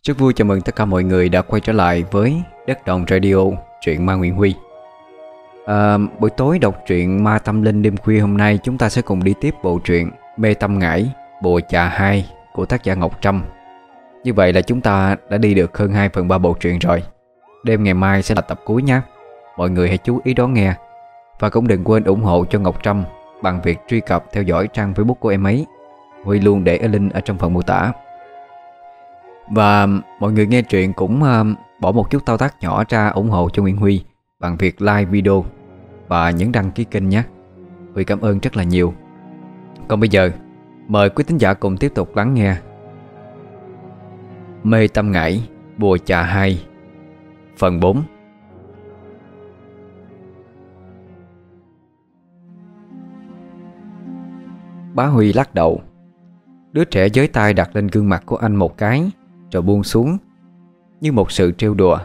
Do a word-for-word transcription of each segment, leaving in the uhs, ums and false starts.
Rất vui chào mừng tất cả mọi người đã quay trở lại với Đất Đồng Radio, truyện ma Nguyễn Huy. à, Buổi tối đọc truyện ma tâm linh đêm khuya hôm nay, chúng ta sẽ cùng đi tiếp bộ truyện Mê Tâm Ngải Bùa Chà hai của tác giả Ngọc Trâm. Như vậy là chúng ta đã đi được hơn hai phần ba bộ truyện rồi. Đêm ngày mai sẽ là tập cuối nhé. Mọi người hãy chú ý đón nghe. Và cũng đừng quên ủng hộ cho Ngọc Trâm bằng việc truy cập theo dõi trang Facebook của em ấy. Huy luôn để link ở trong phần mô tả. Và mọi người nghe truyện cũng uh, bỏ một chút thao tác nhỏ ra ủng hộ cho Nguyễn Huy bằng việc like video và nhấn đăng ký kênh nhé. Huy cảm ơn rất là nhiều. Còn bây giờ, mời quý thính giả cùng tiếp tục lắng nghe Mê Tâm Ngải Bùa Chà hai phần bốn. Bá Huy lắc đầu. Đứa trẻ với tay đặt lên gương mặt của anh một cái, rồi buông xuống như một sự trêu đùa.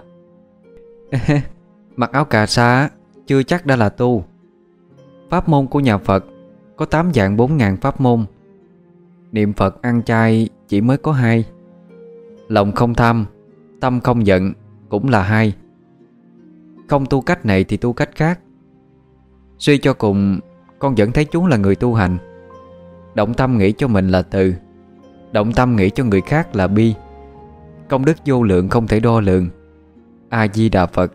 Mặc áo cà sa chưa chắc đã là tu. Pháp môn của nhà Phật có tám vạn bốn ngàn pháp môn. Niệm Phật ăn chay chỉ mới có hai. Lòng không tham, tâm không giận cũng là hai. Không tu cách này thì tu cách khác. Suy cho cùng, con vẫn thấy chú là người tu hành. Động tâm nghĩ cho mình là từ, động tâm nghĩ cho người khác là bi. Công đức vô lượng không thể đo lường. A Di Đà Phật.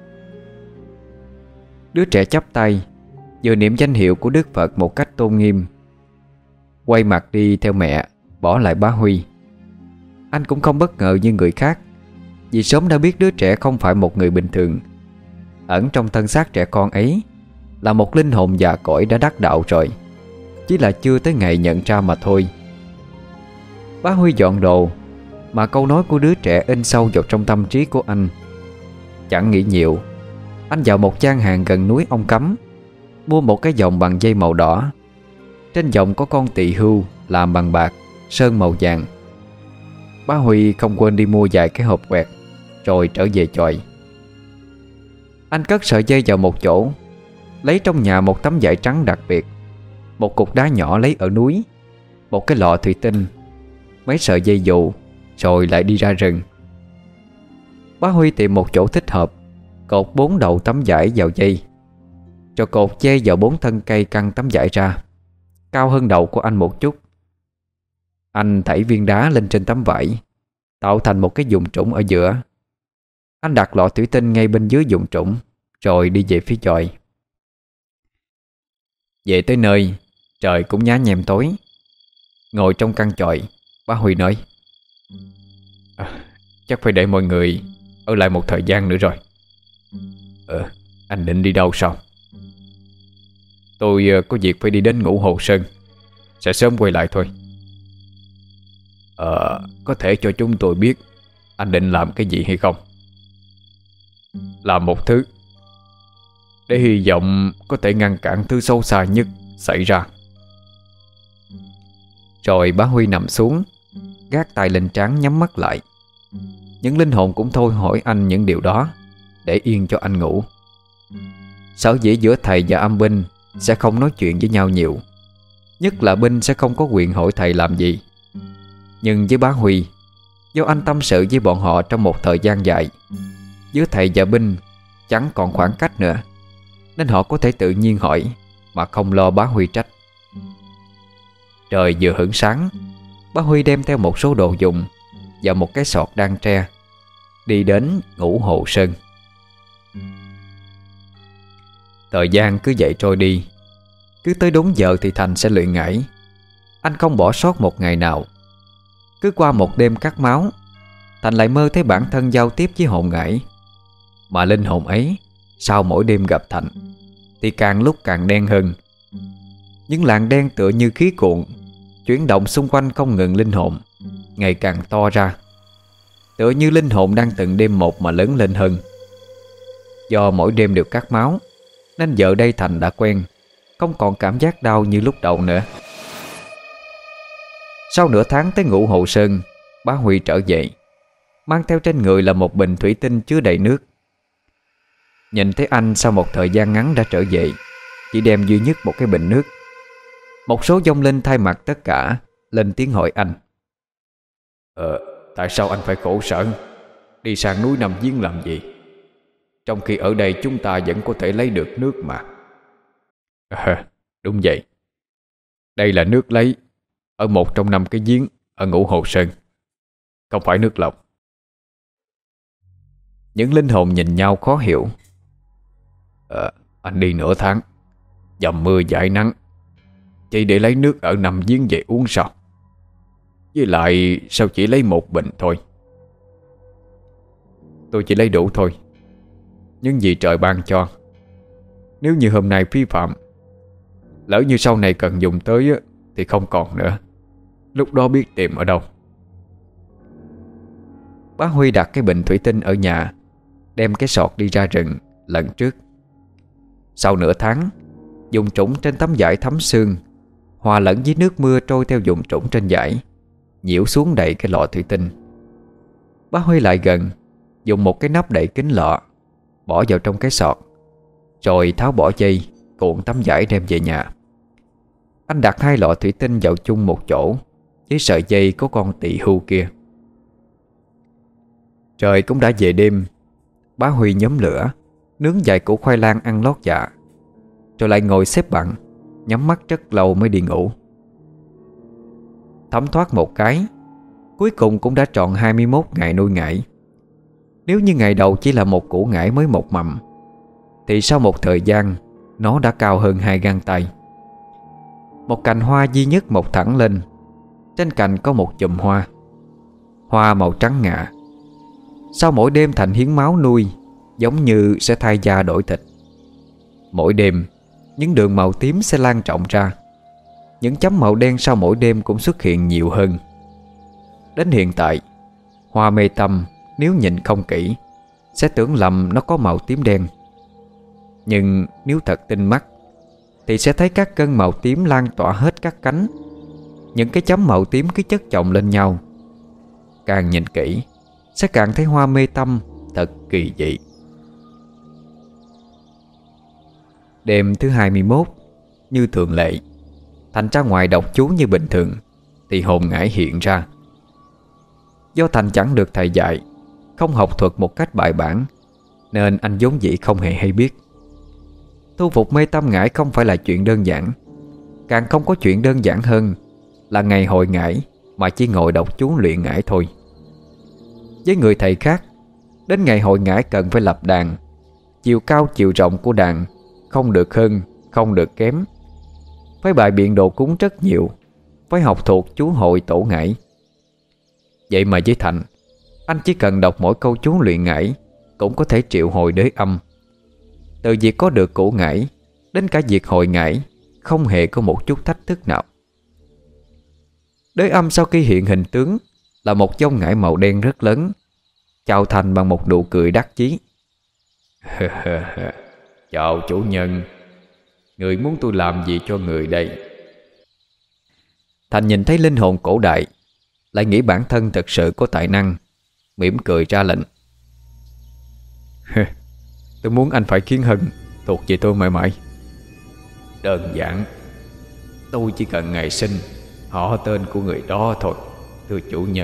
Đứa trẻ chắp tay, vừa niệm danh hiệu của Đức Phật một cách tôn nghiêm, quay mặt đi theo mẹ, bỏ lại Bá Huy. Anh cũng không bất ngờ như người khác, vì sớm đã biết đứa trẻ không phải một người bình thường. Ẩn trong thân xác trẻ con ấy là một linh hồn già cỗi đã đắc đạo rồi, chỉ là chưa tới ngày nhận ra mà thôi. Bá Huy dọn đồ, mà câu nói của đứa trẻ in sâu vào trong tâm trí của anh. Chẳng nghĩ nhiều, anh vào một gian hàng gần núi Ông Cấm, mua một cái vòng bằng dây màu đỏ. Trên vòng có con tỳ hưu làm bằng bạc, sơn màu vàng. Bá Huy không quên đi mua vài cái hộp quẹt, rồi trở về chòi. Anh cất sợi dây vào một chỗ, lấy trong nhà một tấm vải trắng đặc biệt, một cục đá nhỏ lấy ở núi, một cái lọ thủy tinh, mấy sợi dây dù, rồi lại đi ra rừng. Bá Huy tìm một chỗ thích hợp, cột bốn đầu tấm vải vào dây, rồi cột dây vào bốn thân cây căng tấm vải ra, cao hơn đầu của anh một chút. Anh thảy viên đá lên trên tấm vải, tạo thành một cái vùng trũng ở giữa. Anh đặt lọ thủy tinh ngay bên dưới vùng trũng, rồi đi về phía chòi. Về tới nơi, trời cũng nhá nhem tối. Ngồi trong căn chòi, Bá Huy nói: à, chắc phải để mọi người ở lại một thời gian nữa rồi. Ờ, anh định đi đâu sao? Tôi có việc phải đi đến Ngũ Hồ Sơn, sẽ sớm quay lại thôi. Ờ, có thể cho chúng tôi biết anh định làm cái gì hay không? Làm một thứ, để hy vọng có thể ngăn cản thứ xấu xa nhất xảy ra. Rồi Bá Huy nằm xuống, gác tay lên trán nhắm mắt lại. Những linh hồn cũng thôi hỏi anh những điều đó, để yên cho anh ngủ. Sở dĩ giữa thầy và âm binh sẽ không nói chuyện với nhau nhiều, nhất là binh sẽ không có quyền hỏi thầy làm gì. Nhưng với Bá Huy, do anh tâm sự với bọn họ trong một thời gian dài, giữa thầy và binh chẳng còn khoảng cách nữa, nên họ có thể tự nhiên hỏi mà không lo Bá Huy trách. Trời vừa hửng sáng, Bá Huy đem theo một số đồ dùng và một cái sọt đan tre, đi đến Ngũ Hồ Sơn. Thời gian cứ vậy trôi đi. Cứ tới đúng giờ thì Thành sẽ luyện ngải. Anh không bỏ sót một ngày nào. Cứ qua một đêm cắt máu, Thành lại mơ thấy bản thân giao tiếp với hồn ngải. Mà linh hồn ấy, sau mỗi đêm gặp Thành, thì càng lúc càng đen hơn. Những làn đen tựa như khí cuộn, chuyển động xung quanh không ngừng linh hồn, ngày càng to ra, tựa như linh hồn đang từng đêm một mà lớn lên hơn. Do mỗi đêm đều cắt máu, nên giờ đây Thành đã quen, không còn cảm giác đau như lúc đầu nữa. Sau nửa tháng tới Ngũ Hồ Sơn, Bá Huy trở về, mang theo trên người là một bình thủy tinh chứa đầy nước. Nhìn thấy anh sau một thời gian ngắn đã trở về, chỉ đem duy nhất một cái bình nước. Một số vong linh thay mặt tất cả lên tiếng hỏi anh: Ờ, Tại sao anh phải khổ sở đi sang núi Nằm Giếng làm gì, trong khi ở đây chúng ta vẫn có thể lấy được nước mà? À, đúng vậy. Đây là nước lấy ở một trong năm cái giếng ở Ngũ Hồ Sơn, không phải nước lọc. Những linh hồn nhìn nhau khó hiểu. à, Anh đi nửa tháng dầm mưa dãi nắng chỉ để lấy nước ở Nằm Giếng về uống sao? Với lại sao chỉ lấy một bình thôi? Tôi chỉ lấy đủ thôi, những gì trời ban cho. Nếu như hôm nay vi phạm, lỡ như sau này cần dùng tới thì không còn nữa. Lúc đó biết tìm ở đâu. Bá Huy đặt cái bình thủy tinh ở nhà, đem cái sọt đi ra rừng lần trước. Sau nửa tháng, dùng trũng trên tấm vải thấm sương hòa lẫn với nước mưa trôi theo vùng trũng trên vải, nhiễu xuống đầy cái lọ thủy tinh. Bá Huy lại gần, dùng một cái nắp đậy kín lọ, bỏ vào trong cái sọt, rồi tháo bỏ dây, cuộn tấm vải đem về nhà. Anh đặt hai lọ thủy tinh vào chung một chỗ với sợi dây của con tỳ hưu kia. Trời cũng đã về đêm. Bá Huy nhóm lửa, nướng vài củ khoai lang ăn lót dạ, rồi lại ngồi xếp bằng, nhắm mắt rất lâu mới đi ngủ. Thấm thoát một cái, cuối cùng cũng đã tròn hai mươi mốt ngày nuôi ngải. Nếu như ngày đầu chỉ là một củ ngải mới một mầm, thì sau một thời gian nó đã cao hơn hai gang tay. Một cành hoa duy nhất mọc thẳng lên. Trên cành có một chùm hoa, hoa màu trắng ngà. Sau mỗi đêm thành hiến máu nuôi, giống như sẽ thay da đổi thịt. Mỗi đêm, những đường màu tím sẽ lan rộng ra. Những chấm màu đen sau mỗi đêm cũng xuất hiện nhiều hơn. Đến hiện tại, hoa mê tâm nếu nhìn không kỹ sẽ tưởng lầm nó có màu tím đen. Nhưng nếu thật tinh mắt thì sẽ thấy các cân màu tím lan tỏa hết các cánh. Những cái chấm màu tím cứ chất chồng lên nhau. Càng nhìn kỹ sẽ càng thấy hoa mê tâm thật kỳ dị. Đêm thứ hai mươi mốt, như thường lệ, Thành ra ngoài đọc chú như bình thường thì hồn ngải hiện ra. Do Thành chẳng được thầy dạy, không học thuật một cách bài bản, nên anh vốn dĩ không hề hay biết. Tu phục mê tâm ngải không phải là chuyện đơn giản. Càng không có chuyện đơn giản hơn là ngày hội ngải mà chỉ ngồi đọc chú luyện ngải thôi. Với người thầy khác, đến ngày hội ngải cần phải lập đàn. Chiều cao chiều rộng của đàn không được hơn, không được kém. Phải bài biện đồ cúng rất nhiều, phải học thuộc chú hội tổ ngải. Vậy mà với Thành, anh chỉ cần đọc mỗi câu chú luyện ngải cũng có thể triệu hồi đới âm. Từ việc có được củ ngải đến cả việc hồi ngải không hề có một chút thách thức nào. Đới âm sau khi hiện hình tướng là một dông ngải màu đen rất lớn, chào Thành bằng một nụ cười đắc chí. Chào chủ nhân, người muốn tôi làm gì cho người đây? Thành nhìn thấy linh hồn cổ đại, lại nghĩ bản thân thật sự có tài năng, mỉm cười ra lệnh. Tôi muốn anh phải khiến Hân thuộc về tôi mãi mãi. Đơn giản, tôi chỉ cần ngày sinh, họ tên của người đó thôi, thưa chủ nhân.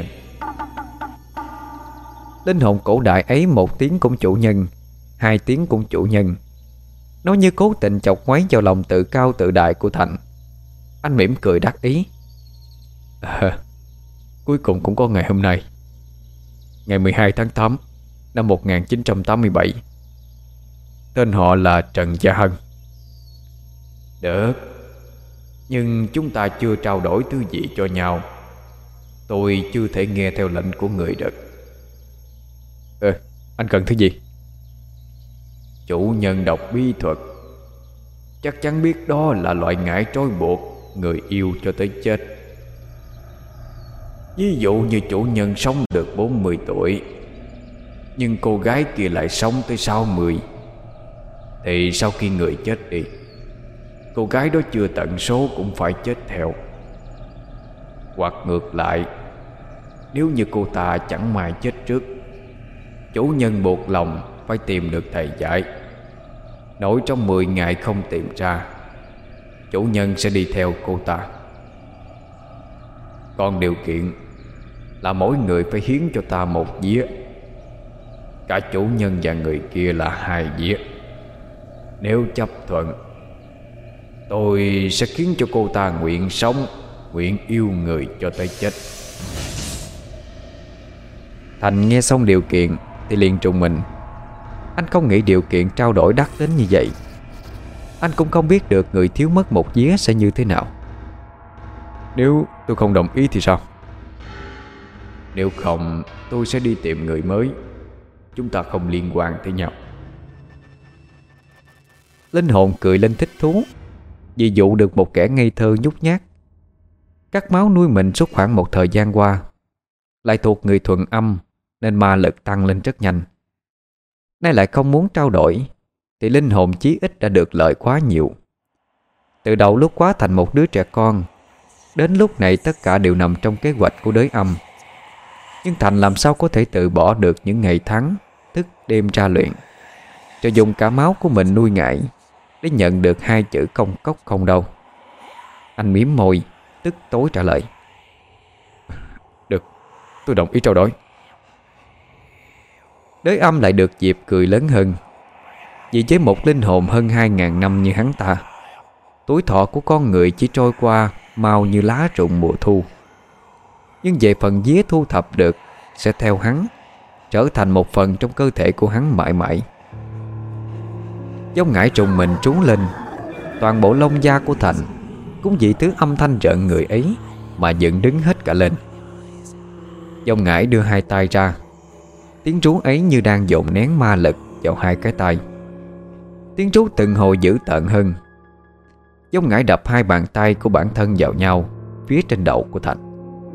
Linh hồn cổ đại ấy một tiếng cũng chủ nhân, hai tiếng cũng chủ nhân. Nó như cố tình chọc ngoáy vào lòng tự cao tự đại của Thành. Anh mỉm cười đắc ý. À, cuối cùng cũng có ngày hôm nay. Ngày mười hai tháng tám năm một nghìn chín trăm tám mươi bảy. Tên họ là Trần Gia Hân. Được, nhưng chúng ta chưa trao đổi thứ gì cho nhau. Tôi chưa thể nghe theo lệnh của người được. Ờ, anh cần thứ gì? Chủ nhân đọc bí thuật, chắc chắn biết đó là loại ngải trói buộc người yêu cho tới chết. Ví dụ như chủ nhân sống được bốn mươi tuổi, nhưng cô gái kia lại sống tới sáu mươi, thì sau khi người chết đi, cô gái đó chưa tận số cũng phải chết theo. Hoặc ngược lại, nếu như cô ta chẳng may chết trước, chủ nhân buộc lòng phải tìm được thầy dạy. Nổi trong mười ngày không tìm ra, chủ nhân sẽ đi theo cô ta. Còn điều kiện là mỗi người phải hiến cho ta một vía. Cả chủ nhân và người kia là hai vía. Nếu chấp thuận, tôi sẽ khiến cho cô ta nguyện sống, nguyện yêu người cho tới chết. Thành nghe xong điều kiện thì liền trùng mình. Anh không nghĩ điều kiện trao đổi đắt đến như vậy. Anh cũng không biết được người thiếu mất một vía sẽ như thế nào. Nếu tôi không đồng ý thì sao? Nếu không, tôi sẽ đi tìm người mới. Chúng ta không liên quan tới nhau. Linh hồn cười lên thích thú vì dụ được một kẻ ngây thơ nhút nhát. Cắt máu nuôi mình suốt khoảng một thời gian qua, lại thuộc người thuần âm nên ma lực tăng lên rất nhanh. Nay lại không muốn trao đổi thì linh hồn chí ít đã được lợi quá nhiều. Từ đầu lúc quá thành một đứa trẻ con, đến lúc này tất cả đều nằm trong kế hoạch của đới âm. Nhưng Thành làm sao có thể từ bỏ được những ngày tháng thức đêm tra luyện, cho dùng cả máu của mình nuôi ngải để nhận được hai chữ công cốc không đâu. Anh mím môi, tức tối trả lời: Được, tôi đồng ý trao đổi. Đới âm lại được dịp cười lớn hơn. Vì với một linh hồn hơn hai ngàn năm như hắn ta, tuổi thọ của con người chỉ trôi qua mau như lá rụng mùa thu. Nhưng về phần vía thu thập được sẽ theo hắn, trở thành một phần trong cơ thể của hắn mãi mãi. Giống ngải trùng mình trú lên, toàn bộ lông da của Thành cũng vì thứ âm thanh rợn người ấy mà dựng đứng hết cả lên. Dòng ngải đưa hai tay ra, tiếng trú ấy như đang dồn nén ma lực vào hai cái tay. Tiếng trú từng hồi dữ tợn hơn. Dòng ngải đập hai bàn tay của bản thân vào nhau phía trên đầu của Thành.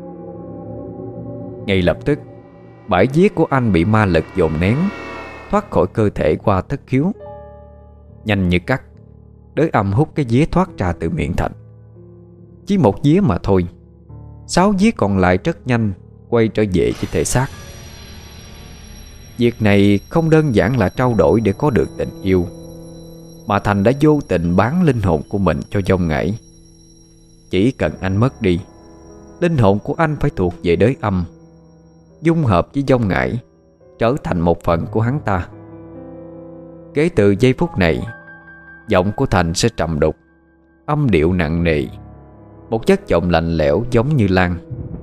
Ngay lập tức, bãi vía của anh bị ma lực dồn nén, thoát khỏi cơ thể qua thất khiếu. Nhanh như cắt, đới âm hút cái vía thoát ra từ miệng Thành. Chỉ một vía mà thôi, sáu vía còn lại rất nhanh quay trở về với thể xác. Việc này không đơn giản là trao đổi để có được tình yêu, mà Thành đã vô tình bán linh hồn của mình cho dòng ngải. Chỉ cần anh mất đi, linh hồn của anh phải thuộc về đới âm, dung hợp với dòng ngải, trở thành một phần của hắn ta. Kể từ giây phút này, giọng của Thành sẽ trầm đục, âm điệu nặng nề, một chất giọng lạnh lẽo giống như lan.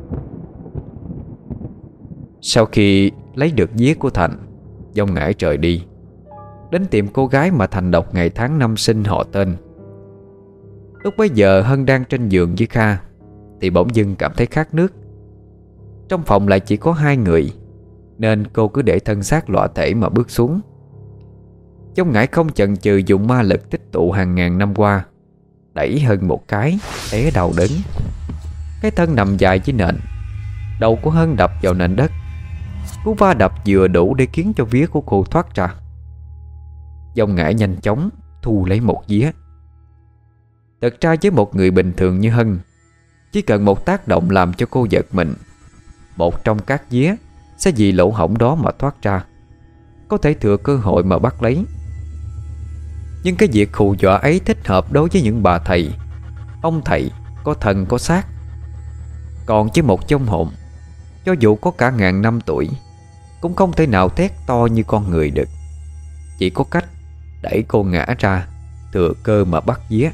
Sau khi lấy được vía của Thành, dòng ngải trời đi, đến tìm cô gái mà Thành đọc ngày tháng năm sinh họ tên. Lúc bấy giờ Hân đang trên giường với Kha thì bỗng dưng cảm thấy khát nước. Trong phòng lại chỉ có hai người, nên cô cứ để thân xác lõa thể mà bước xuống. Dòng ngải không chần chừ dùng ma lực tích tụ hàng ngàn năm qua, đẩy Hân một cái, té đau đớn. Cái thân nằm dài dưới nền, đầu của Hân đập vào nền đất. Cú va đập vừa đủ để khiến cho vía của cô thoát ra. Dòng ngải nhanh chóng thu lấy một vía. Thật ra với một người bình thường như Hân, chỉ cần một tác động làm cho cô giật mình, một trong các vía sẽ vì lỗ hổng đó mà thoát ra, có thể thừa cơ hội mà bắt lấy. Nhưng cái việc hù dọa ấy thích hợp đối với những bà thầy, ông thầy có thần có xác. Còn với một vong hồn, cho dù có cả ngàn năm tuổi, cũng không thể nào thét to như con người được. Chỉ có cách đẩy cô ngã ra, thừa cơ mà bắt vía.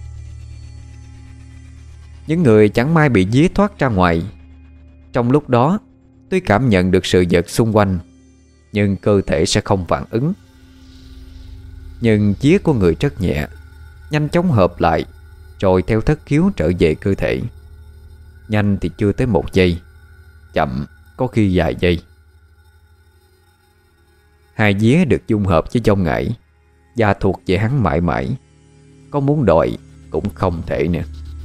Những người chẳng may bị vía thoát ra ngoài, trong lúc đó tuy cảm nhận được sự vật xung quanh, nhưng cơ thể sẽ không phản ứng. Nhưng vía của người rất nhẹ, nhanh chóng hợp lại, rồi theo thất khiếu trở về cơ thể. Nhanh thì chưa tới một giây, chậm có khi vài giây. Hai vía được dung hợp với dòng ngải, và thuộc về hắn mãi mãi, có muốn đòi cũng không thể nữa.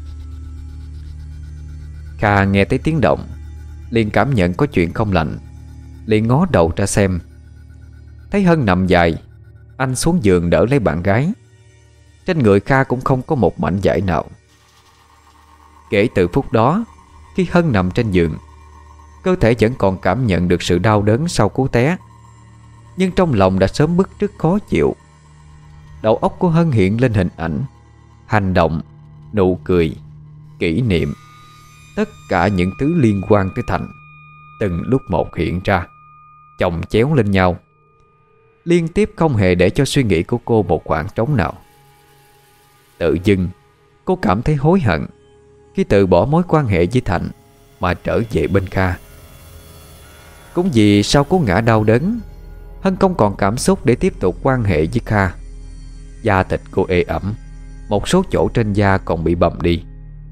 Kha nghe thấy tiếng động, liền cảm nhận có chuyện không lành, liền ngó đầu ra xem. Thấy Hân nằm dài, anh xuống giường đỡ lấy bạn gái. Trên người Kha cũng không có một mảnh vải nào. Kể từ phút đó, khi Hân nằm trên giường, cơ thể vẫn còn cảm nhận được sự đau đớn sau cú té, nhưng trong lòng đã sớm bứt rứt khó chịu. Đầu óc của Hân hiện lên hình ảnh, hành động, nụ cười, kỷ niệm, tất cả những thứ liên quan tới Thành từng lúc một hiện ra, chồng chéo lên nhau, liên tiếp không hề để cho suy nghĩ của cô một khoảng trống nào. Tự dưng cô cảm thấy hối hận khi từ bỏ mối quan hệ với Thành mà trở về bên Kha. Cũng vì sau cú ngã đau đớn, Hân không còn cảm xúc để tiếp tục quan hệ với Kha. Da thịt cô ê ẩm, một số chỗ trên da còn bị bầm đi.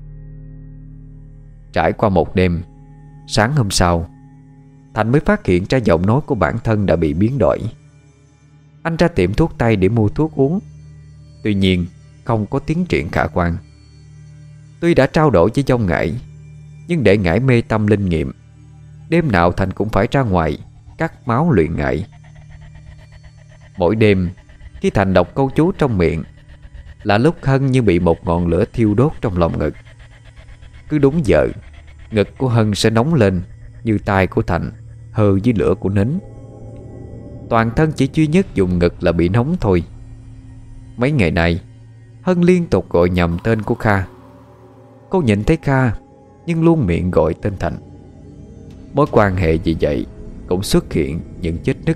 Trải qua một đêm, sáng hôm sau, Thành mới phát hiện ra giọng nói của bản thân đã bị biến đổi. Anh ra tiệm thuốc tây để mua thuốc uống, tuy nhiên không có tiến triển khả quan. Tuy đã trao đổi với Dông Ngải, nhưng để Ngải mê tâm linh nghiệm, đêm nào Thành cũng phải ra ngoài cắt máu luyện Ngải. Mỗi đêm khi Thành đọc câu chú trong miệng là lúc Hân như bị một ngọn lửa thiêu đốt trong lòng ngực. Cứ đúng giờ, ngực của Hân sẽ nóng lên như tay của Thành hơ dưới lửa của nến. Toàn thân chỉ duy nhất dùng ngực là bị nóng thôi. Mấy ngày nay Hân liên tục gọi nhầm tên của Kha. Cô nhìn thấy Kha nhưng luôn miệng gọi tên Thành. Mối quan hệ vì vậy cũng xuất hiện những vết nứt.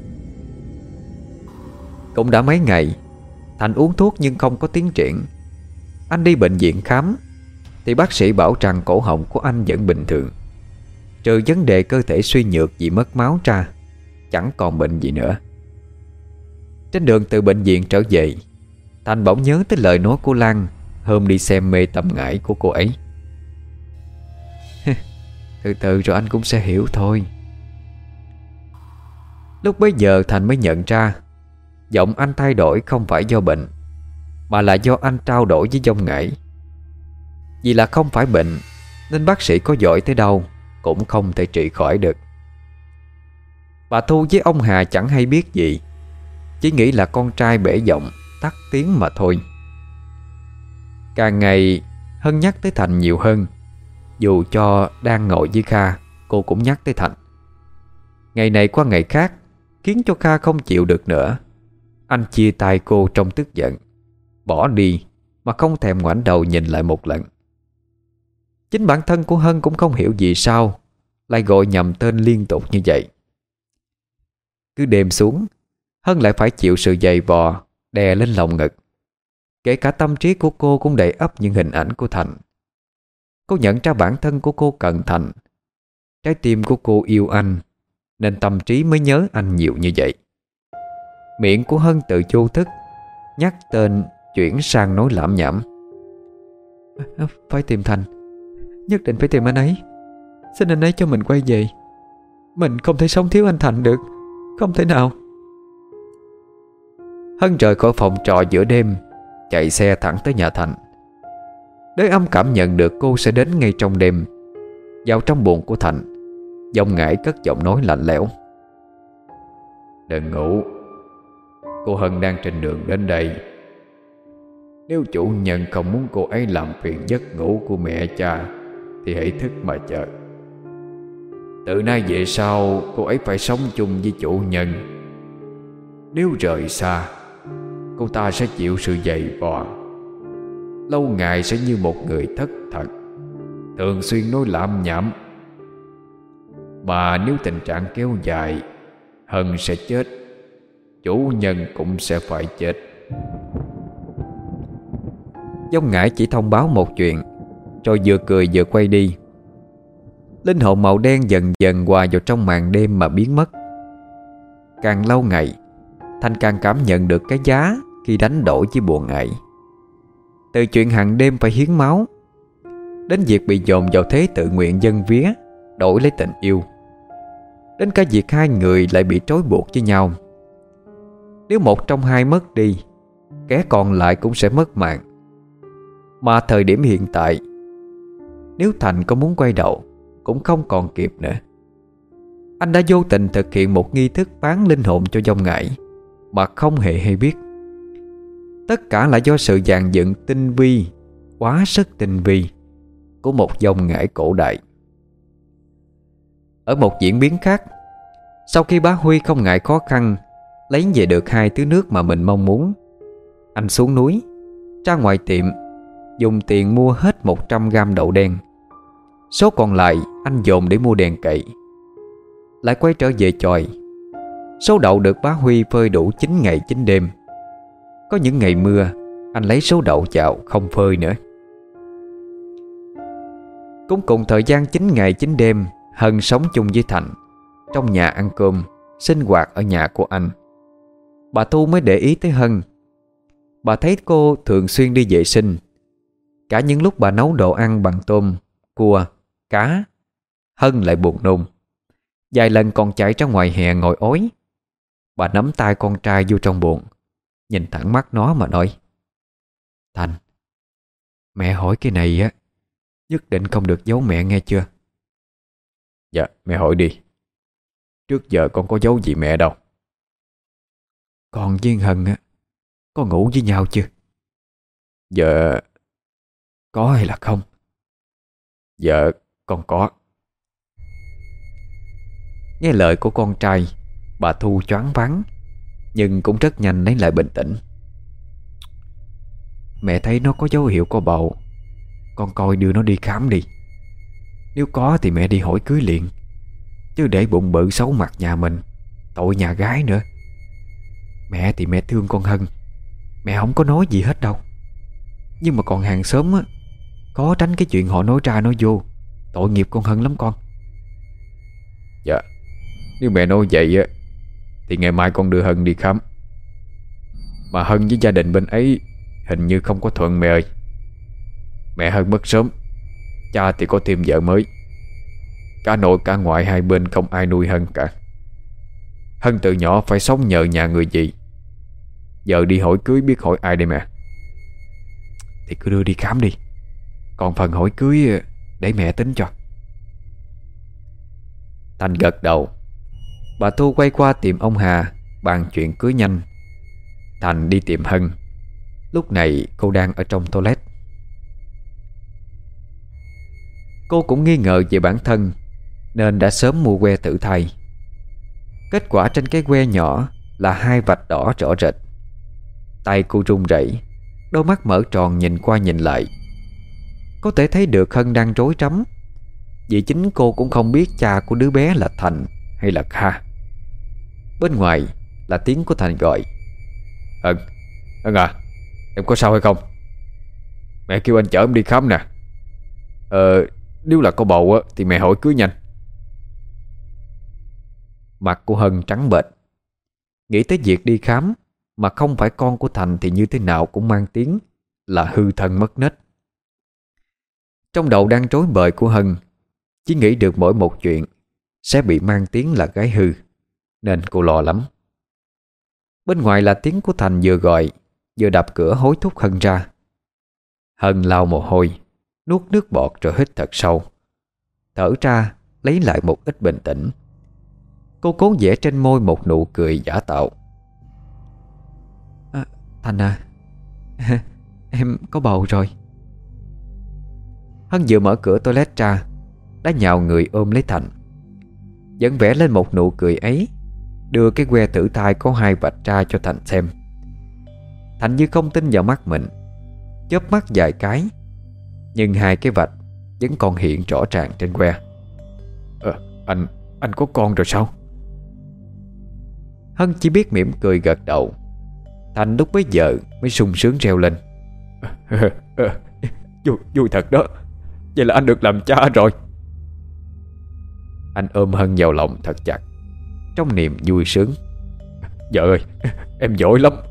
Cũng đã mấy ngày Thành uống thuốc nhưng không có tiến triển. Anh đi bệnh viện khám thì bác sĩ bảo rằng cổ họng của anh vẫn bình thường, trừ vấn đề cơ thể suy nhược vì mất máu ra, chẳng còn bệnh gì nữa. Trên đường từ bệnh viện trở về, Thành bỗng nhớ tới lời nói của Lan hôm đi xem mê tâm ngải của cô ấy. Từ từ rồi anh cũng sẽ hiểu thôi. Lúc bấy giờ Thành mới nhận ra giọng anh thay đổi không phải do bệnh, mà là do anh trao đổi với Dông Ngải. Vì là không phải bệnh nên bác sĩ có giỏi tới đâu cũng không thể trị khỏi được. Bà Thu với ông Hà chẳng hay biết gì, chỉ nghĩ là con trai bể giọng tắt tiếng mà thôi. Càng ngày Hân nhắc tới Thành nhiều hơn. Dù cho đang ngồi với Kha, cô cũng nhắc tới Thành. Ngày này qua ngày khác, khiến cho Kha không chịu được nữa. Anh chia tay cô trong tức giận, bỏ đi mà không thèm ngoảnh đầu nhìn lại một lần. Chính bản thân của Hân cũng không hiểu vì sao lại gọi nhầm tên liên tục như vậy. Cứ đêm xuống, Hân lại phải chịu sự dày vò đè lên lòng ngực. Kể cả tâm trí của cô cũng đầy ắp những hình ảnh của Thành. Cô nhận ra bản thân của cô cần Thành. Trái tim của cô yêu anh, nên tâm trí mới nhớ anh nhiều như vậy. Miệng của Hân tự vô thức nhắc tên, chuyển sang nói lảm nhảm. Phải tìm Thành, nhất định phải tìm anh ấy. Xin anh ấy cho mình quay về. Mình không thể sống thiếu anh Thành được, không thể nào. Hân rời khỏi phòng trọ giữa đêm, chạy xe thẳng tới nhà Thành. Đới âm cảm nhận được cô sẽ đến ngay trong đêm. Vào trong buồng của Thành, Dông Ngải cất giọng nói lạnh lẽo. Đừng ngủ, cô Hân đang trên đường đến đây. Nếu chủ nhân không muốn cô ấy làm phiền giấc ngủ của mẹ cha thì hãy thức mà chờ. Từ nay về sau cô ấy phải sống chung với chủ nhân. Nếu rời xa, cô ta sẽ chịu sự dày vò. Lâu ngày sẽ như một người thất thật, thường xuyên nói lảm nhảm. Mà nếu tình trạng kéo dài, Hân sẽ chết, chủ nhân cũng sẽ phải chết. Dông Ngải chỉ thông báo một chuyện, rồi vừa cười vừa quay đi. Linh hồn màu đen dần dần hòa vào trong màn đêm mà biến mất. Càng lâu ngày, Thành càng cảm nhận được cái giá khi đánh đổi với buồn ngại. Từ chuyện hàng đêm phải hiến máu, đến việc bị dồn vào thế tự nguyện dâng vía đổi lấy tình yêu, đến cả việc hai người lại bị trói buộc với nhau. Nếu một trong hai mất đi, kẻ còn lại cũng sẽ mất mạng. Mà thời điểm hiện tại, nếu Thành có muốn quay đầu cũng không còn kịp nữa. Anh đã vô tình thực hiện một nghi thức bán linh hồn cho Dông Ngải mà không hề hay biết. Tất cả là do sự dàn dựng tinh vi, quá sức tinh vi của một Dông Ngải cổ đại. Ở một diễn biến khác, sau khi bá Huy không ngại khó khăn lấy về được hai thứ nước mà mình mong muốn, anh xuống núi, ra ngoài tiệm, dùng tiền mua hết một trăm gam đậu đen. Số còn lại anh dồn để mua đèn cậy, lại quay trở về chòi. Số đậu được bá Huy phơi đủ chín ngày chín đêm. Có những ngày mưa, anh lấy số đậu vào không phơi nữa. Cũng cùng thời gian chín ngày chín đêm, Hân sống chung với Thành, trong nhà ăn cơm, sinh hoạt ở nhà của anh. Bà Thu mới để ý tới Hân. Bà thấy cô thường xuyên đi vệ sinh. Cả những lúc bà nấu đồ ăn bằng tôm, cua, cá, Hân lại buồn nôn. Vài lần còn chạy ra ngoài hè ngồi ói. Bà nắm tay con trai vô trong bụng, nhìn thẳng mắt nó mà nói: Thành, mẹ hỏi cái này á, nhất định không được giấu mẹ nghe chưa? Dạ mẹ hỏi đi. Trước giờ con có giấu gì mẹ đâu. Con với Hân á, có ngủ với nhau chưa? Dạ. Có hay là không? Dạ con có. Nghe lời của con trai, bà Thu choáng váng, nhưng cũng rất nhanh lấy lại bình tĩnh. Mẹ thấy nó có dấu hiệu có bầu, con coi đưa nó đi khám đi. Nếu có thì mẹ đi hỏi cưới liền, chứ để bụng bự xấu mặt nhà mình, tội nhà gái nữa. Mẹ thì mẹ thương con Hân, mẹ không có nói gì hết đâu. Nhưng mà còn hàng xóm á, khó tránh cái chuyện họ nói ra nói vô, tội nghiệp con Hân lắm con. Dạ, nếu mẹ nói vậy á thì ngày mai con đưa Hân đi khám. Mà Hân với gia đình bên ấy hình như không có thuận mẹ ơi. Mẹ Hân mất sớm, cha thì có thêm vợ mới. Cả nội cả ngoại hai bên không ai nuôi Hân cả. Hân từ nhỏ phải sống nhờ nhà người gì. Giờ đi hỏi cưới biết hỏi ai đây mẹ? Thì cứ đưa đi khám đi, còn phần hỏi cưới để mẹ tính cho. Thành gật đầu. Bà Thu quay qua tìm ông Hà bàn chuyện cưới nhanh. Thành đi tìm Hân. Lúc này cô đang ở trong toilet. Cô cũng nghi ngờ về bản thân, nên đã sớm mua que thử thai. Kết quả trên cái que nhỏ là hai vạch đỏ rõ rệt. Tay cô run rẩy, đôi mắt mở tròn nhìn qua nhìn lại. Có thể thấy được Hân đang rối rắm, vì chính cô cũng không biết cha của đứa bé là Thành hay là Kha. Bên ngoài là tiếng của Thành gọi: Hân, Hân à, em có sao hay không? Mẹ kêu anh chở em đi khám nè. Ờ, nếu là có bầu á thì mẹ hỏi cưới nhanh. Mặt của Hân trắng bệch. Nghĩ tới việc đi khám mà không phải con của Thành thì như thế nào cũng mang tiếng là hư thân mất nết. Trong đầu đang rối bời của Hân chỉ nghĩ được mỗi một chuyện sẽ bị mang tiếng là gái hư, nên cô lo lắm. Bên ngoài là tiếng của Thành vừa gọi vừa đập cửa hối thúc Hân ra. Hân lau mồ hôi, nuốt nước bọt rồi hít thật sâu, thở ra lấy lại một ít bình tĩnh. Cô cố vẽ trên môi một nụ cười giả tạo. À, Thành à, em có bầu rồi. Hân vừa mở cửa toilet ra đã nhào người ôm lấy Thành, vẫn vẽ lên một nụ cười ấy, đưa cái que thử thai có hai vạch ra cho Thành xem. Thành như không tin vào mắt mình, chớp mắt vài cái, nhưng hai cái vạch vẫn còn hiện rõ ràng trên que. Ờ, anh, anh có con rồi sao? Hân chỉ biết mỉm cười gật đầu. Thành lúc bấy giờ mới sung sướng reo lên: Vui, vui thật đó. Vậy là anh được làm cha rồi. Anh ôm Hân vào lòng thật chặt, trong niềm vui sướng. Vợ ơi, em giỏi lắm.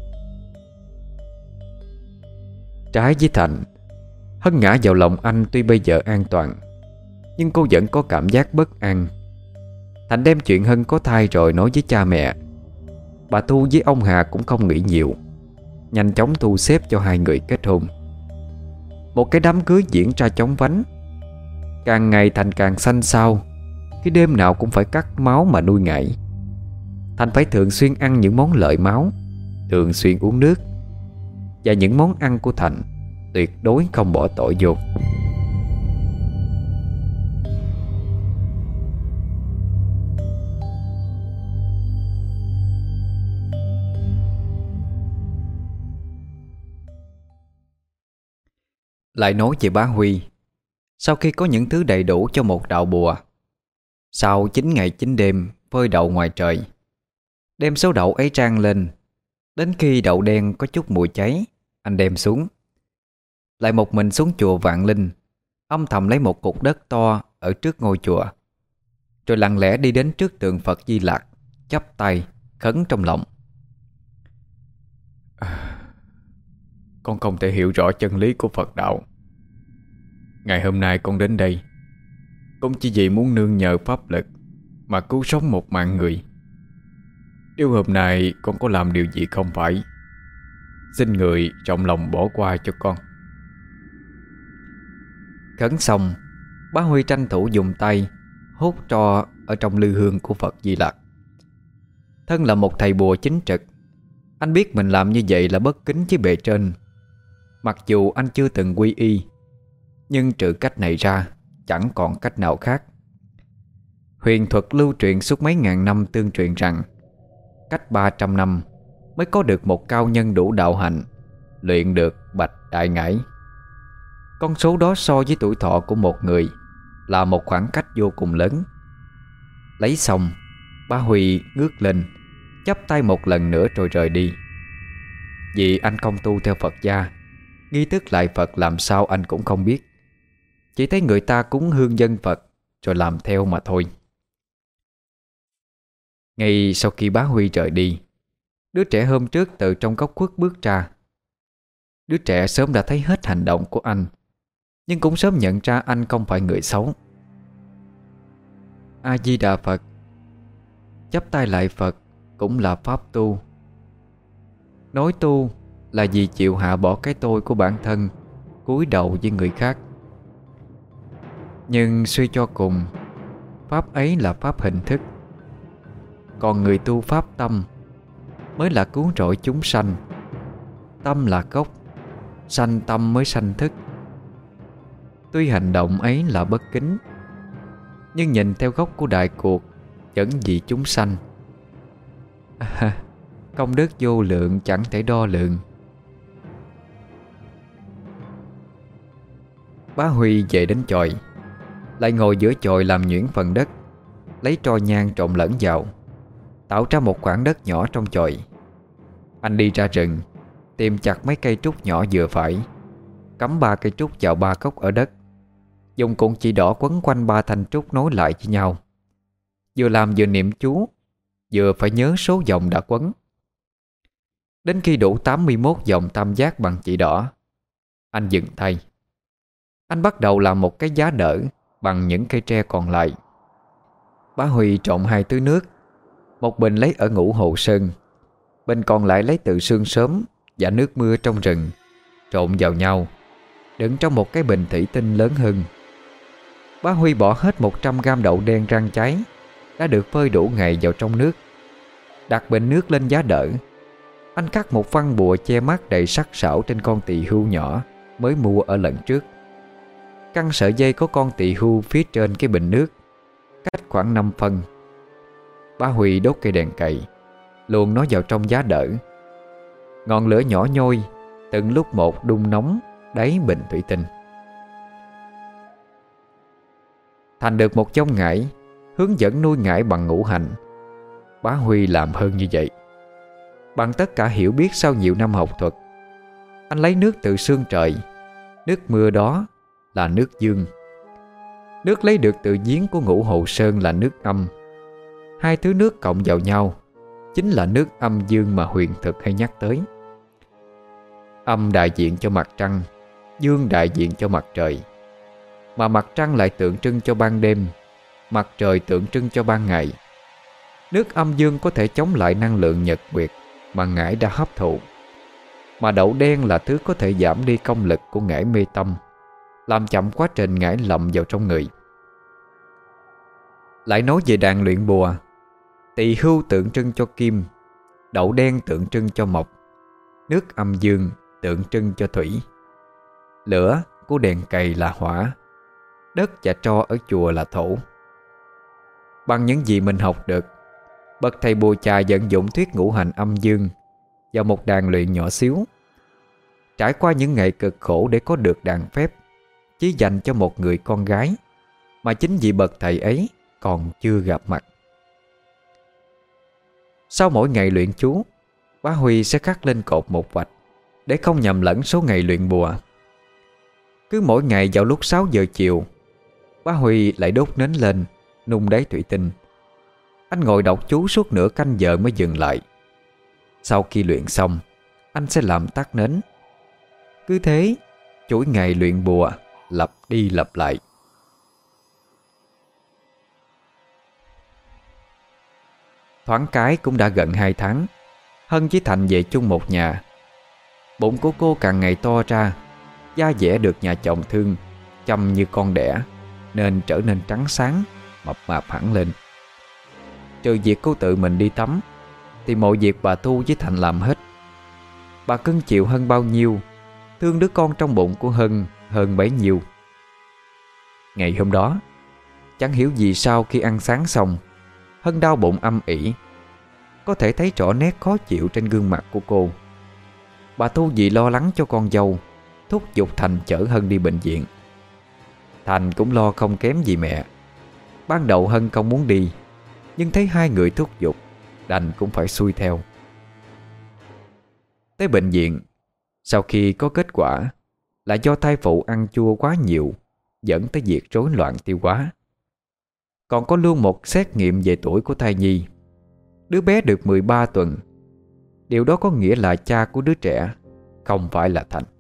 Trái với Thành, Hân ngã vào lòng anh tuy bây giờ an toàn, nhưng cô vẫn có cảm giác bất an. Thành đem chuyện Hân có thai rồi nói với cha mẹ. Bà Thu với ông Hà cũng không nghĩ nhiều, nhanh chóng thu xếp cho hai người kết hôn. Một cái đám cưới diễn ra chóng vánh. Càng ngày Thành càng xanh xao, khi đêm nào cũng phải cắt máu mà nuôi ngải. Thành phải thường xuyên ăn những món lợi máu, thường xuyên uống nước. Và những món ăn của Thành tuyệt đối không bỏ tỏi vô. Lại nói về bá Huy. Sau khi có những thứ đầy đủ cho một đạo bùa, sau chín ngày chín đêm phơi đậu ngoài trời. Đem số đậu ấy rang lên. Đến khi đậu đen có chút mùi cháy, anh đem xuống. Lại một mình xuống chùa Vạn Linh, âm thầm lấy một cục đất to ở trước ngôi chùa, rồi lặng lẽ đi đến trước tượng Phật Di Lặc, chắp tay khấn trong lòng. Con không thể hiểu rõ chân lý của Phật đạo. Ngày hôm nay con đến đây cũng chỉ vì muốn nương nhờ pháp lực mà cứu sống một mạng người. Nếu hôm nay con có làm điều gì không phải, xin người rộng lòng bỏ qua cho con. Khấn xong, bá Huy tranh thủ dùng tay hút tro ở trong lư hương của Phật Di Lặc. Thân là một thầy bùa chính trực, anh biết mình làm như vậy là bất kính với bề trên. Mặc dù anh chưa từng quy y, nhưng trừ cách này ra chẳng còn cách nào khác. Huyền thuật lưu truyền suốt mấy ngàn năm tương truyền rằng cách ba trăm năm mới có được một cao nhân đủ đạo hạnh luyện được bạch đại ngải. Con số đó so với tuổi thọ của một người là một khoảng cách vô cùng lớn. Lấy xong, bá Huy ngước lên, chắp tay một lần nữa rồi rời đi. Vì anh không tu theo Phật gia, nghi thức lại Phật làm sao anh cũng không biết. Chỉ thấy người ta cúng hương dân Phật rồi làm theo mà thôi. Ngay sau khi bá Huy rời đi, đứa trẻ hôm trước từ trong góc khuất bước ra. Đứa trẻ sớm đã thấy hết hành động của anh, nhưng cũng sớm nhận ra anh không phải người xấu. A-di-đà Phật. Chắp tay lại Phật cũng là pháp tu. Nói tu là vì chịu hạ bỏ cái tôi của bản thân, cúi đầu với người khác. Nhưng suy cho cùng, pháp ấy là pháp hình thức, còn người tu pháp tâm mới là cứu rỗi chúng sanh. Tâm là gốc, sanh tâm mới sanh thức. Tuy hành động ấy là bất kính, nhưng nhìn theo gốc của đại cuộc vẫn vì chúng sanh. À, công đức vô lượng chẳng thể đo lường. Bá Huy về đến chòi, lại ngồi giữa chòi làm nhuyễn phần đất, lấy tro nhang trộn lẫn vào, tạo ra một khoảng đất nhỏ trong chòi. Anh đi ra rừng, tìm chặt mấy cây trúc nhỏ vừa phải, cắm ba cây trúc vào ba gốc ở đất, dùng cuộn chỉ đỏ quấn quanh ba thanh trúc nối lại với nhau. Vừa làm vừa niệm chú, vừa phải nhớ số vòng đã quấn. Đến khi đủ tám mươi mốt vòng tam giác bằng chỉ đỏ, anh dừng tay. Anh bắt đầu làm một cái giá đỡ bằng những cây tre còn lại. Bá Huy trộn hai túi nước, một bình lấy ở Ngũ Hồ Sơn, bình còn lại lấy từ sương sớm và nước mưa trong rừng, trộn vào nhau, đựng trong một cái bình thủy tinh lớn hơn. Bá Huy bỏ hết một trăm gam đậu đen rang cháy đã được phơi đủ ngày vào trong nước, đặt bình nước lên giá đỡ. Anh cắt một văn bùa che mắt đầy sắc sảo trên con tỳ hưu nhỏ mới mua ở lần trước. Căng sợi dây có con tỳ hưu phía trên cái bình nước, cách khoảng năm phân. Bá Huy đốt cây đèn cày, luồn nó vào trong giá đỡ. Ngọn lửa nhỏ nhoi từng lúc một đun nóng đáy bình thủy tinh. Thành được một giống ngải, hướng dẫn nuôi ngải bằng ngũ hành. Bá Huy làm hơn như vậy. Bằng tất cả hiểu biết sau nhiều năm học thuật, anh lấy nước từ sương trời. Nước mưa đó là nước dương. Nước lấy được từ giếng của Ngũ Hồ Sơn là nước âm. Hai thứ nước cộng vào nhau chính là nước âm dương mà huyền thực hay nhắc tới. Âm đại diện cho mặt trăng, dương đại diện cho mặt trời. Mà mặt trăng lại tượng trưng cho ban đêm, mặt trời tượng trưng cho ban ngày. Nước âm dương có thể chống lại năng lượng nhật nguyệt mà ngải đã hấp thụ. Mà đậu đen là thứ có thể giảm đi công lực của ngải mê tâm, làm chậm quá trình ngải lậm vào trong người. Lại nói về đàn luyện bùa, tỳ hưu tượng trưng cho kim, đậu đen tượng trưng cho mộc, nước âm dương tượng trưng cho thủy. Lửa của đèn cày là hỏa, đất và tro ở chùa là thổ. Bằng những gì mình học được, bậc thầy bùa chà vận dụng thuyết ngũ hành âm dương vào một đàn luyện nhỏ xíu. Trải qua những ngày cực khổ để có được đàn phép chỉ dành cho một người con gái mà chính vì bậc thầy ấy còn chưa gặp mặt. Sau mỗi ngày luyện chú, bá Huy sẽ khắc lên cột một vạch để không nhầm lẫn số ngày luyện bùa. Cứ mỗi ngày vào lúc sáu giờ chiều, bá Huy lại đốt nến lên, nung đáy thủy tinh. Anh ngồi đọc chú suốt nửa canh giờ mới dừng lại. Sau khi luyện xong, anh sẽ làm tắt nến. Cứ thế, chuỗi ngày luyện bùa lặp đi lặp lại. Thoáng cái cũng đã gần hai tháng, Hân với Thành về chung một nhà. Bụng của cô càng ngày to ra, da dẻ được nhà chồng thương, chăm như con đẻ, nên trở nên trắng sáng, mập mạp hẳn lên. Trừ việc cô tự mình đi tắm, thì mọi việc bà Thu với Thành làm hết. Bà cưng chịu Hân bao nhiêu, thương đứa con trong bụng của Hân hơn bấy nhiêu. Ngày hôm đó, chẳng hiểu vì sao khi ăn sáng xong, Hân đau bụng âm ỉ. Có thể thấy rõ nét khó chịu trên gương mặt của cô. Bà Thu vì lo lắng cho con dâu, thúc giục Thành chở Hân đi bệnh viện. Thành cũng lo không kém gì mẹ. Ban đầu Hân không muốn đi, nhưng thấy hai người thúc giục, đành cũng phải xuôi theo. Tới bệnh viện, sau khi có kết quả là do thai phụ ăn chua quá nhiều, dẫn tới việc rối loạn tiêu hóa. Còn có luôn một xét nghiệm về tuổi của thai nhi. Đứa bé được mười ba tuần. Điều đó có nghĩa là cha của đứa trẻ không phải là Thành.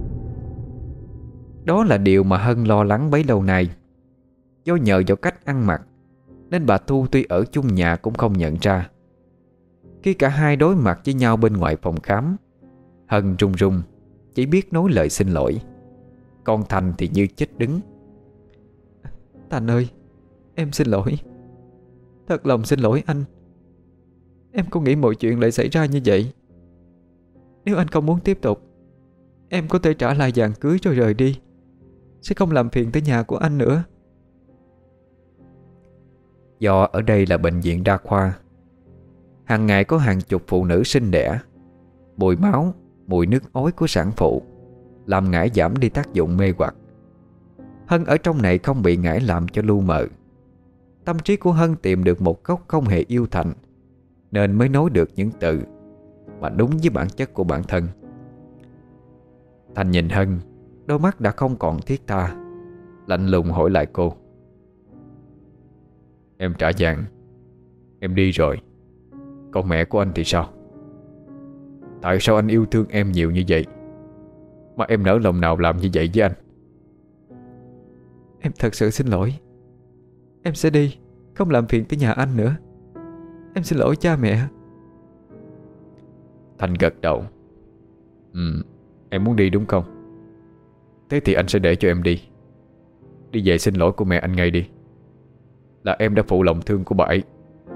Đó là điều mà Hân lo lắng bấy lâu nay. Do nhờ vào cách ăn mặc nên bà Thu tuy ở chung nhà cũng không nhận ra. Khi cả hai đối mặt với nhau bên ngoài phòng khám, Hân run run chỉ biết nói lời xin lỗi. Còn Thành thì như chết đứng. Thành ơi, em xin lỗi. Thật lòng xin lỗi anh. Em không nghĩ mọi chuyện lại xảy ra như vậy. Nếu anh không muốn tiếp tục, em có thể trả lại vàng cưới rồi rời đi, sẽ không làm phiền tới nhà của anh nữa. Do ở đây là bệnh viện đa khoa, hàng ngày có hàng chục phụ nữ sinh đẻ. Mùi máu, mùi nước ối của sản phụ làm ngải giảm đi tác dụng mê hoặc. Hân ở trong này không bị ngải làm cho lu mờ. Tâm trí của Hân tìm được một góc không hề yêu Thành, nên mới nói được những từ mà đúng với bản chất của bản thân. Thành nhìn Hân, đôi mắt đã không còn thiết tha, lạnh lùng hỏi lại cô: Em trả vàng, em đi rồi, còn mẹ của anh thì sao? Tại sao anh yêu thương em nhiều như vậy mà em nỡ lòng nào làm như vậy với anh? Em thật sự xin lỗi. Em sẽ đi, không làm phiền tới nhà anh nữa. Em xin lỗi cha mẹ. Thành gật đầu. Ừ, em muốn đi đúng không? Thế thì anh sẽ để cho em đi. Đi về xin lỗi của mẹ anh ngay đi. Là em đã phụ lòng thương của bà ấy.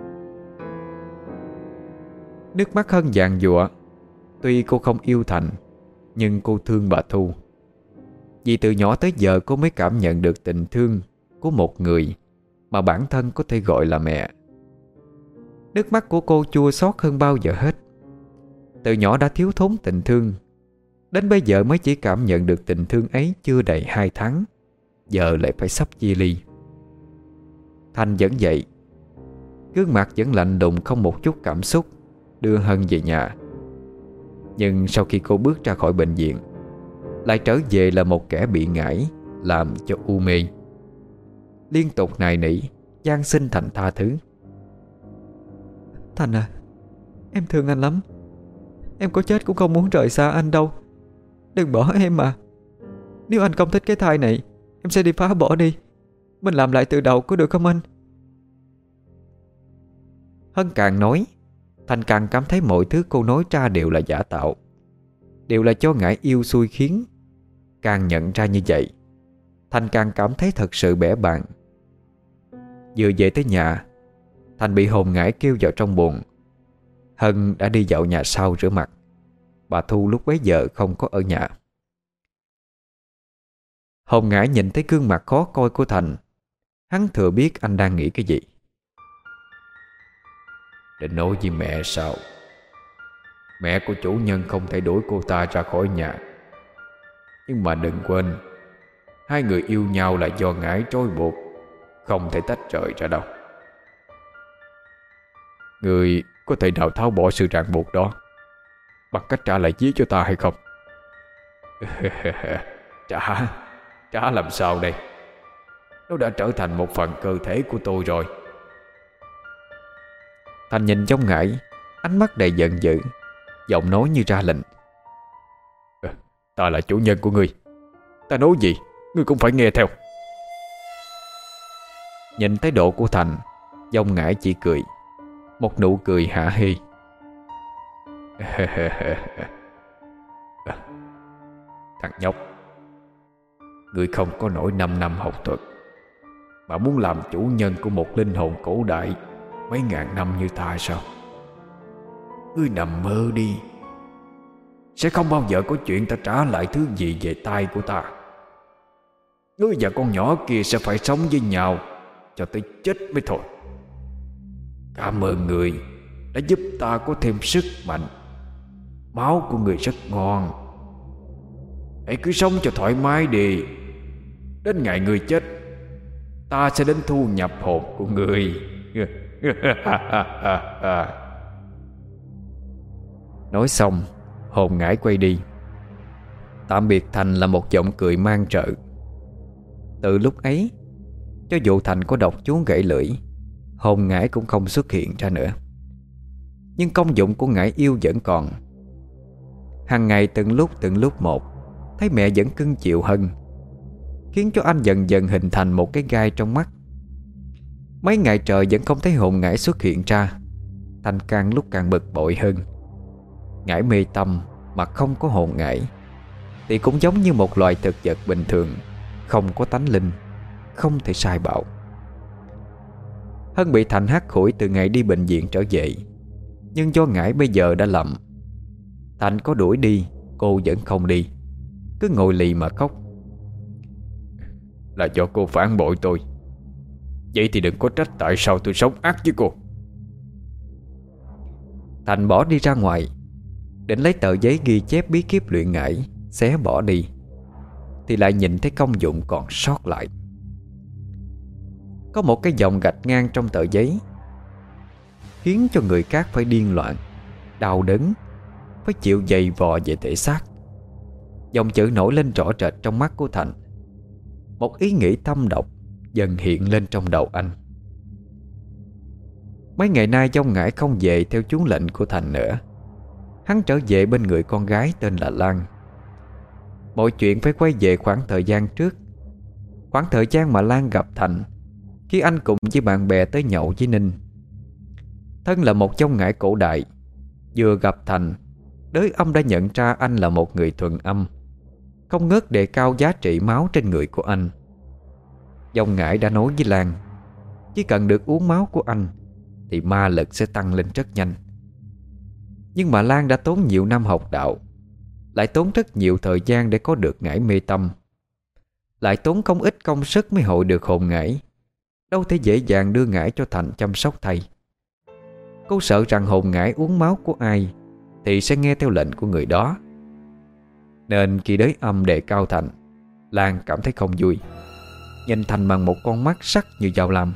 Nước mắt Hân giàn giụa. Tuy cô không yêu Thành, nhưng cô thương bà Thu. Vì từ nhỏ tới giờ cô mới cảm nhận được tình thương của một người mà bản thân có thể gọi là mẹ. Nước mắt của cô chua xót hơn bao giờ hết. Từ nhỏ đã thiếu thốn tình thương, đến bây giờ mới chỉ cảm nhận được tình thương ấy chưa đầy hai tháng, giờ lại phải sắp chia ly. Thành vẫn vậy, gương mặt vẫn lạnh lùng không một chút cảm xúc, đưa Hân về nhà. Nhưng sau khi cô bước ra khỏi bệnh viện, lại trở về là một kẻ bị ngải, làm cho u mê. Liên tục nài nỉ, van xin Thành tha thứ. Thành à, em thương anh lắm. Em có chết cũng không muốn rời xa anh đâu. Đừng bỏ em mà. Nếu anh không thích cái thai này, em sẽ đi phá bỏ đi. Mình làm lại từ đầu có được không anh? Hân càng nói, Thành càng cảm thấy mọi thứ cô nói ra đều là giả tạo, đều là cho ngải yêu xui khiến. Càng nhận ra như vậy, Thành càng cảm thấy thật sự bẽ bàng. Vừa về tới nhà, Thành bị hồn ngải kêu vào trong buồng. Hân đã đi dạo nhà sau rửa mặt. Bà Thu lúc bấy giờ không có ở nhà. Hồn ngải nhìn thấy gương mặt khó coi của Thành, hắn thừa biết anh đang nghĩ cái gì. Định nói với mẹ sao? Mẹ của chủ nhân không thể đuổi cô ta ra khỏi nhà. Nhưng mà đừng quên, hai người yêu nhau là do ngải trói buộc, không thể tách rời ra đâu. Người có thể nào tháo bỏ sự ràng buộc đó bằng cách trả lại vía cho ta hay không? Trả Trả làm sao đây? Nó đã trở thành một phần cơ thể của tôi rồi. Thành nhìn trong ngải, ánh mắt đầy giận dữ, giọng nói như ra lệnh. Ta là chủ nhân của ngươi, ta nói gì ngươi cũng phải nghe theo. Nhìn thái độ của Thành, dông ngải chỉ cười, một nụ cười hả hê. Thằng nhóc, ngươi không có nổi năm năm học thuật mà muốn làm chủ nhân của một linh hồn cổ đại mấy ngàn năm như ta sao? Ngươi nằm mơ đi. Sẽ không bao giờ có chuyện ta trả lại thứ gì về tay của ta. Ngươi và con nhỏ kia sẽ phải sống với nhau cho tới chết mới thôi. Cảm ơn người đã giúp ta có thêm sức mạnh. Máu của người rất ngon. Hãy cứ sống cho thoải mái đi. Đến ngày người chết, ta sẽ đến thu nhập hồn của người. Nói xong, hồn ngải quay đi. Tạm biệt Thành là một giọng cười mang trợ. Từ lúc ấy, cho dù Thành có độc chú gãy lưỡi, hồn ngải cũng không xuất hiện ra nữa. Nhưng công dụng của ngải yêu vẫn còn. Hàng ngày từng lúc từng lúc một, thấy mẹ vẫn cưng chịu Hân, khiến cho anh dần dần hình thành một cái gai trong mắt. Mấy ngày trời vẫn không thấy hồn ngải xuất hiện ra. Thành càng lúc càng bực bội hơn. Ngải mê tâm mà không có hồn ngải thì cũng giống như một loài thực vật bình thường, không có tánh linh, không thể sai bảo. Hân bị Thành hắt hủi từ ngày đi bệnh viện trở về. Nhưng do ngải bây giờ đã lầm, Thành có đuổi đi, cô vẫn không đi, cứ ngồi lì mà khóc. Là do cô phản bội tôi. Vậy thì đừng có trách tại sao tôi sống ác với cô. Thành bỏ đi ra ngoài, định lấy tờ giấy ghi chép bí kíp luyện ngải, xé bỏ đi, thì lại nhìn thấy công dụng còn sót lại. Có một cái dòng gạch ngang trong tờ giấy, khiến cho người khác phải điên loạn, đau đớn, phải chịu dày vò về thể xác. Dòng chữ nổi lên rõ rệt trong mắt của Thành. Một ý nghĩ thâm độc dần hiện lên trong đầu anh. Mấy ngày nay dông ngải không về theo chú lệnh của Thành nữa. Hắn trở về bên người con gái tên là Lan. Mọi chuyện phải quay về khoảng thời gian trước, khoảng thời gian mà Lan gặp Thành khi anh cùng với bạn bè tới nhậu với Ninh. Thân là một dông ngải cổ đại, vừa gặp Thành, đới âm đã nhận ra anh là một người thuần âm, không ngớt đề cao giá trị máu trên người của anh. Dông ngải đã nói với Lan, chỉ cần được uống máu của anh thì ma lực sẽ tăng lên rất nhanh. Nhưng mà Lan đã tốn nhiều năm học đạo, lại tốn rất nhiều thời gian để có được ngải mê tâm, lại tốn không ít công sức mới hội được hồn ngải, đâu thể dễ dàng đưa ngải cho Thành chăm sóc thay. Cô sợ rằng hồn ngải uống máu của ai thì sẽ nghe theo lệnh của người đó. Nên khi đới âm đề cao Thành, Lan cảm thấy không vui, nhìn Thành bằng một con mắt sắc như dao lam.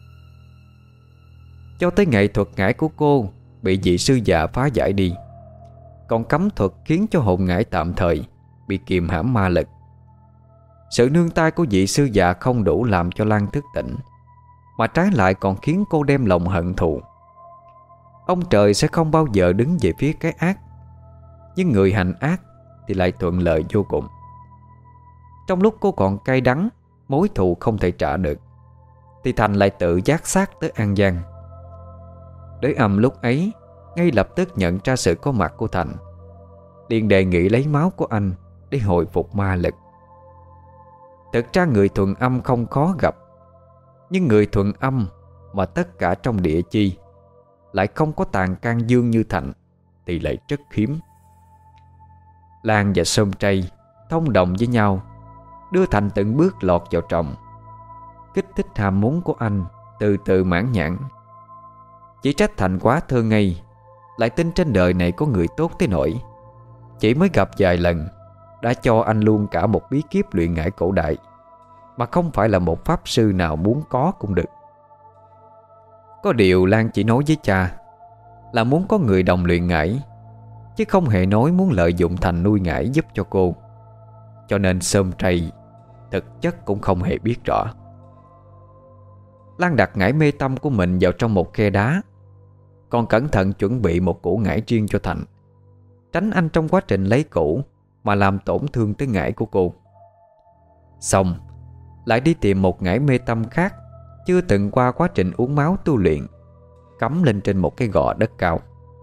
Cho tới nghệ thuật ngải của cô bị vị sư già phá giải đi, còn cấm thuật khiến cho hồn ngải tạm thời bị kiềm hãm ma lực. Sự nương tay của vị sư già không đủ làm cho Lan thức tỉnh, mà trái lại còn khiến cô đem lòng hận thù. Ông trời sẽ không bao giờ đứng về phía cái ác, nhưng người hành ác thì lại thuận lợi vô cùng. Trong lúc cô còn cay đắng, mối thù không thể trả được, thì Thành lại tự giác xác tới An Giang. Đới âm lúc ấy ngay lập tức nhận ra sự có mặt của Thành, liền đề nghị lấy máu của anh để hồi phục ma lực. Thực ra người thuần âm không khó gặp, nhưng người thuần âm mà tất cả trong địa chi lại không có tàn can dương như Thành thì lại rất hiếm. Lan và Sôm Tray thông đồng với nhau, đưa Thành từng bước lọt vào trọng, kích thích ham muốn của anh từ từ mãn nhãn. Chỉ trách Thành quá thơ ngây, lại tin trên đời này có người tốt tới nỗi chỉ mới gặp vài lần đã cho anh luôn cả một bí kíp luyện ngải cổ đại, mà không phải là một pháp sư nào muốn có cũng được. Có điều Lan chỉ nói với cha, là muốn có người đồng luyện ngải, chứ không hề nói muốn lợi dụng Thành nuôi ngải giúp cho cô. Cho nên Sơm Trai thực chất cũng không hề biết rõ. Lan đặt ngải mê tâm của mình vào trong một khe đá, còn cẩn thận chuẩn bị một củ ngải riêng cho Thành, tránh anh trong quá trình lấy củ mà làm tổn thương tới ngải của cô. Xong lại đi tìm một ngải mê tâm khác, chưa từng qua quá trình uống máu tu luyện, cắm lên trên một cái gò đất cao.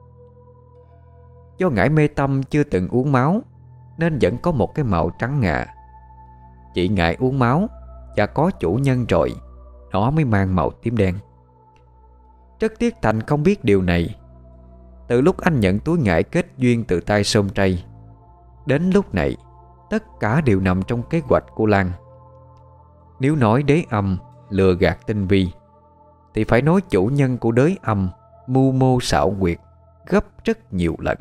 Do ngải mê tâm chưa từng uống máu nên vẫn có một cái màu trắng ngà. Chỉ ngải uống máu và có chủ nhân rồi, nó mới mang màu tím đen. Rất tiếc Thành không biết điều này. Từ lúc anh nhận túi ngải kết duyên từ tay Sơm Trai, đến lúc này tất cả đều nằm trong kế hoạch của Lan. Nếu nói đế âm lừa gạt tinh vi, thì phải nói chủ nhân của đới âm mưu mô xảo quyệt gấp rất nhiều lần.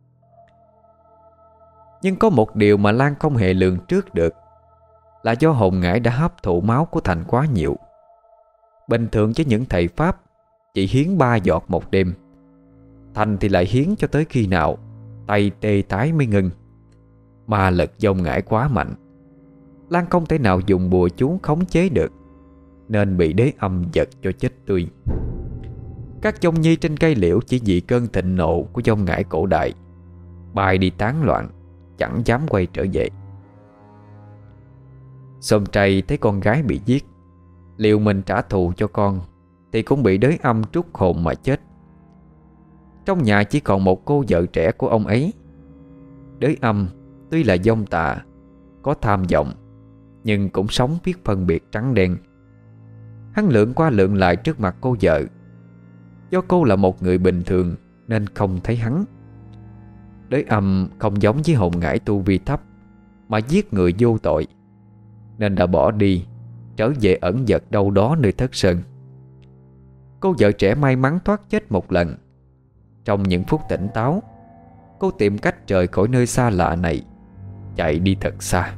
Nhưng có một điều mà Lan không hề lường trước được, là do hồn ngải đã hấp thụ máu của Thành quá nhiều. Bình thường với những thầy Pháp chỉ hiến ba giọt một đêm, Thành thì lại hiến cho tới khi nào tay tê tái mới ngưng. Ma lực dòng ngải quá mạnh, Lan không thể nào dùng bùa chú khống chế được, nên bị đế âm giật cho chết tươi. Các dông nhi trên cây liễu chỉ vì cơn thịnh nộ của dông ngải cổ đại bay đi tán loạn, chẳng dám quay trở về. Sơm Trai thấy con gái bị giết, liệu mình trả thù cho con thì cũng bị đới âm trút hồn mà chết. Trong nhà chỉ còn một cô vợ trẻ của ông ấy. Đới âm tuy là dông tà, có tham vọng, nhưng cũng sống biết phân biệt trắng đen. Hắn lượn qua lượn lại trước mặt cô vợ. Do cô là một người bình thường nên không thấy hắn. Đới âm không giống với hồn ngải tu vi thấp mà giết người vô tội, nên đã bỏ đi, trở về ẩn dật đâu đó nơi thất sơn. Cô vợ trẻ may mắn thoát chết một lần. Trong những phút tỉnh táo, cô tìm cách rời khỏi nơi xa lạ này, chạy đi thật xa.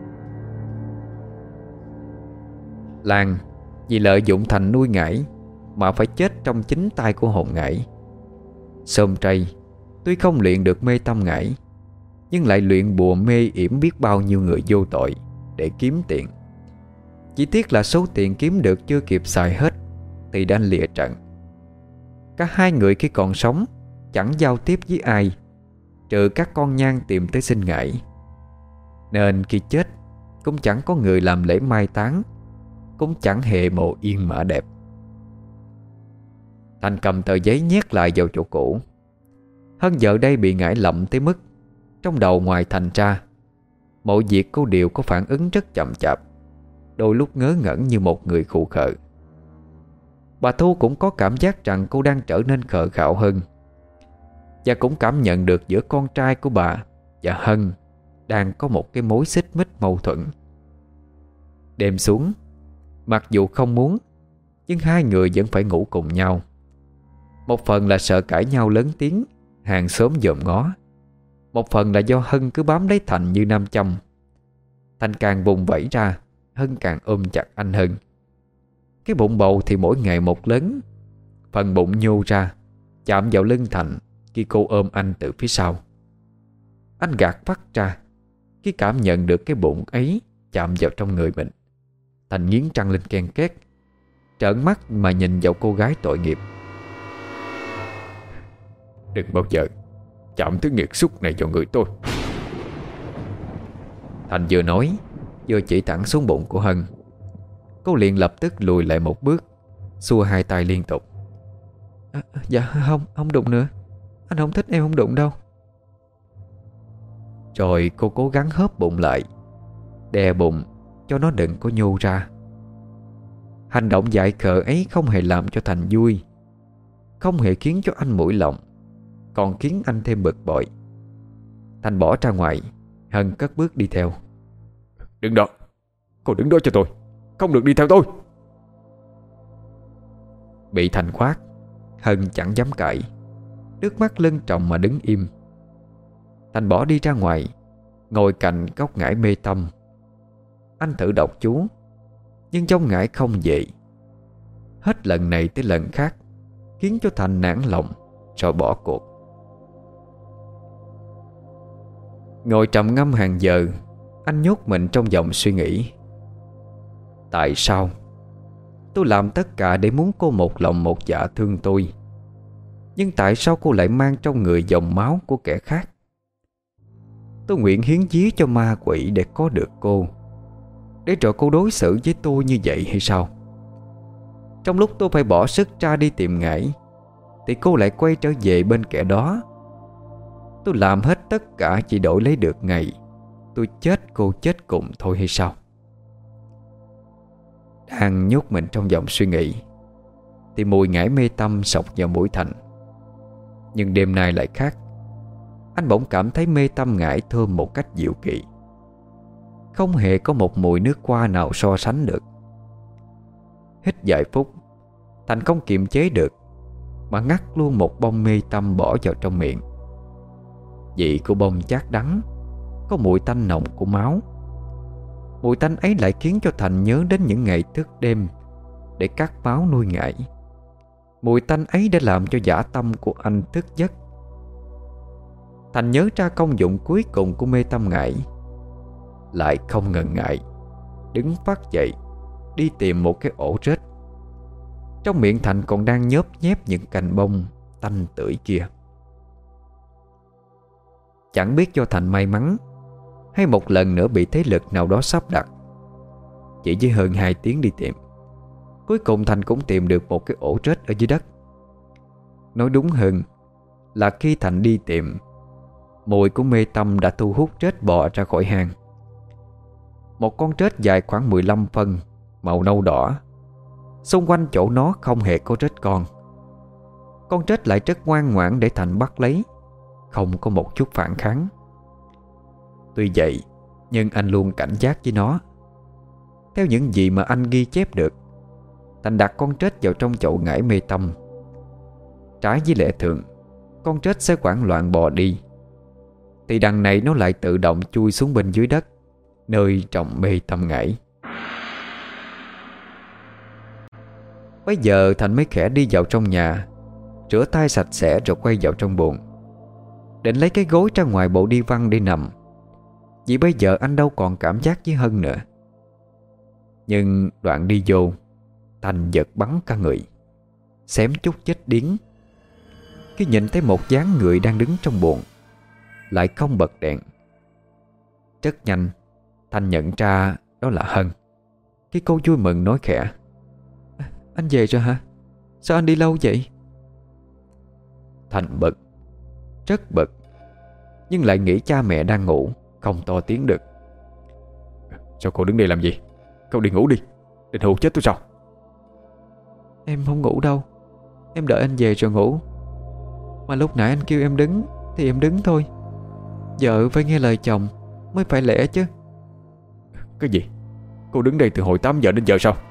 Lan vì lợi dụng Thành nuôi ngải mà phải chết trong chính tay của hồn ngải. Sơm Trai tuy không luyện được mê tâm ngải, nhưng lại luyện bùa mê yểm biết bao nhiêu người vô tội để kiếm tiền. Chỉ tiếc là số tiền kiếm được chưa kịp xài hết thì đã lìa trận. Cả hai người khi còn sống chẳng giao tiếp với ai, trừ các con nhang tìm tới xin ngải. Nên khi chết cũng chẳng có người làm lễ mai táng, cũng chẳng hề mộ yên mã đẹp. Thành cầm tờ giấy nhét lại vào chỗ cũ. Hơn giờ đây bị ngải lậm tới mức trong đầu ngoài thành ra, mọi việc cô đều có phản ứng rất chậm chạp, đôi lúc ngớ ngẩn như một người khụ khờ. Bà Thu cũng có cảm giác rằng cô đang trở nên khờ khạo hơn, và cũng cảm nhận được giữa con trai của bà và Hân đang có một cái mối xích mích mâu thuẫn. Đêm xuống, mặc dù không muốn, nhưng hai người vẫn phải ngủ cùng nhau. Một phần là sợ cãi nhau lớn tiếng, hàng xóm dòm ngó. Một phần là do Hân cứ bám lấy Thành như nam châm. Thành càng vùng vẫy ra, Hân càng ôm chặt anh hơn. Cái bụng bầu thì mỗi ngày một lớn. Phần bụng nhô ra, chạm vào lưng Thành khi cô ôm anh từ phía sau. Anh gạt phát ra khi cảm nhận được cái bụng ấy chạm vào trong người mình. Thành nghiến răng lên ken két, trợn mắt mà nhìn vào cô gái tội nghiệp. Đừng bao giờ chạm thứ nghiệt xúc này vào người tôi. Thành vừa nói vừa chỉ thẳng xuống bụng của Hân. Cô liền lập tức lùi lại một bước, xua hai tay liên tục. à, Dạ không, không đụng nữa. Anh không thích em không đụng đâu. Rồi cô cố gắng hớp bụng lại, đè bụng cho nó đừng có nhô ra. Hành động dại khờ ấy không hề làm cho Thành vui, không hề khiến cho anh mũi lòng, còn khiến anh thêm bực bội. Thành bỏ ra ngoài, Hân cất bước đi theo. Đứng đó, cô đứng đó cho tôi, không được đi theo tôi. Bị Thành quát, Hân chẳng dám cãi, nước mắt lưng tròng mà đứng im. Thành bỏ đi ra ngoài, ngồi cạnh gốc ngải mê tâm. Anh thử đọc chú, nhưng trong ngải không về. Hết lần này tới lần khác, khiến cho Thành nản lòng, rồi bỏ cuộc. Ngồi trầm ngâm hàng giờ, anh nhốt mình trong dòng suy nghĩ. Tại sao tôi làm tất cả để muốn cô một lòng một dạ thương tôi? Nhưng tại sao cô lại mang trong người dòng máu của kẻ khác? Tôi nguyện hiến vía cho ma quỷ để có được cô, để rồi cô đối xử với tôi như vậy hay sao? Trong lúc tôi phải bỏ sức ra đi tìm ngải, thì cô lại quay trở về bên kẻ đó. Tôi làm hết tất cả chỉ đổi lấy được ngày tôi chết cô chết cùng thôi hay sao? Đang nhốt mình trong dòng suy nghĩ thì mùi ngải mê tâm sộc vào mũi Thành. Nhưng đêm nay lại khác. Anh bỗng cảm thấy mê tâm ngải thơm một cách dịu kỳ, không hề có một mùi nước hoa nào so sánh được. Hít vài phút, Thành không kiềm chế được mà ngắt luôn một bông mê tâm bỏ vào trong miệng. Vị của bông chát đắng, có mùi tanh nồng của máu. Mùi tanh ấy lại khiến cho Thành nhớ đến những ngày thức đêm để cắt máu nuôi ngải. Mùi tanh ấy đã làm cho dã tâm của anh thức giấc. Thành nhớ ra công dụng cuối cùng của mê tâm ngải, lại không ngần ngại đứng phát dậy đi tìm một cái ổ rết. Trong miệng Thành còn đang nhớp nhép những cành bông tanh tưởi kia. Chẳng biết cho Thành may mắn hay một lần nữa bị thế lực nào đó sắp đặt. Chỉ với hơn hai tiếng đi tìm, cuối cùng Thành cũng tìm được một cái ổ rết ở dưới đất. Nói đúng hơn là khi Thành đi tìm, mùi của mê tâm đã thu hút rết bò ra khỏi hang. Một con rết dài khoảng mười lăm phân, màu nâu đỏ. Xung quanh chỗ nó không hề có rết con. Con rết lại rất ngoan ngoãn để Thành bắt lấy, không có một chút phản kháng. Tuy vậy, nhưng anh luôn cảnh giác với nó. Theo những gì mà anh ghi chép được, Thành đặt con rết vào trong chậu ngải mê tâm. Trái với lẽ thường, con rết sẽ hoảng loạn bò đi, thì đằng này nó lại tự động chui xuống bên dưới đất, nơi trồng mê tâm ngải. Bây giờ Thành mới khẽ đi vào trong nhà, rửa tay sạch sẽ rồi quay vào trong buồng, định lấy cái gối ra ngoài bộ đi văn để nằm, vì bây giờ anh đâu còn cảm giác với Hân nữa. Nhưng đoạn đi vô, Thành giật bắn cả người, xém chút chết điếng khi nhìn thấy một dáng người đang đứng trong buồng, lại không bật đèn. Rất nhanh Thành nhận ra đó là Hân. Khi cô vui mừng nói khẽ: "Anh về rồi hả? Sao anh đi lâu vậy?" Thành bực, rất bực, nhưng lại nghĩ cha mẹ đang ngủ, không to tiếng được. "Sao cô đứng đây làm gì? Cậu đi ngủ đi, định hù chết tôi sao?" "Em không ngủ đâu, em đợi anh về rồi ngủ. Mà lúc nãy anh kêu em đứng thì em đứng thôi. Vợ phải nghe lời chồng mới phải lẽ chứ." "Cái gì? Cô đứng đây từ hồi tám giờ đến giờ sao?"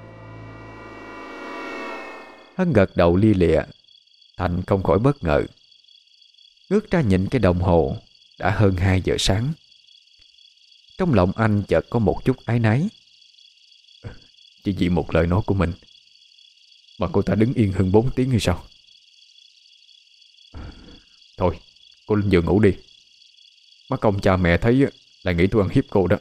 Hân gật đầu lia lịa. Thành không khỏi bất ngờ, ngước ra nhìn cái đồng hồ, đã hơn hai giờ sáng. Trong lòng anh chợt có một chút áy náy. Chỉ vì một lời nói của mình mà cô ta đứng yên hơn bốn tiếng hay sao? Thôi, cô lên giường ngủ đi. Mắc công cha mẹ thấy là nghĩ tôi ăn hiếp cô đó.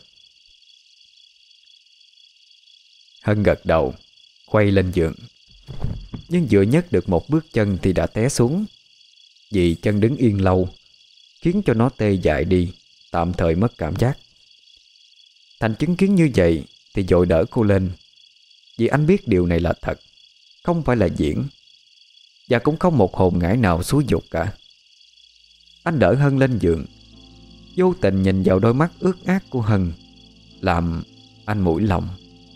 Hân gật đầu, quay lên giường. Nhưng vừa nhấc được một bước chân thì đã té xuống. Vì chân đứng yên lâu khiến cho nó tê dại đi, tạm thời mất cảm giác. Thành chứng kiến như vậy thì vội đỡ cô lên, vì anh biết điều này là thật, không phải là diễn, và cũng không một hồn ngải nào xúi giục cả. Anh đỡ Hân lên giường, vô tình nhìn vào đôi mắt ướt át của Hân, làm anh mũi lòng.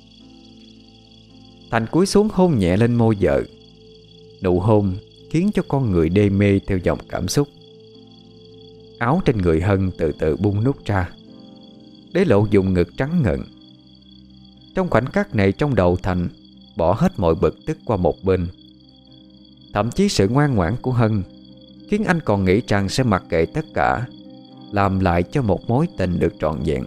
Thành cúi xuống hôn nhẹ lên môi vợ. Nụ hôn khiến cho con người đê mê theo dòng cảm xúc. Áo trên người Hân từ từ bung nút ra, để lộ vùng ngực trắng ngần. Trong khoảnh khắc này, trong đầu Thành bỏ hết mọi bực tức qua một bên. Thậm chí sự ngoan ngoãn của Hân khiến anh còn nghĩ rằng sẽ mặc kệ tất cả, làm lại cho một mối tình được trọn vẹn.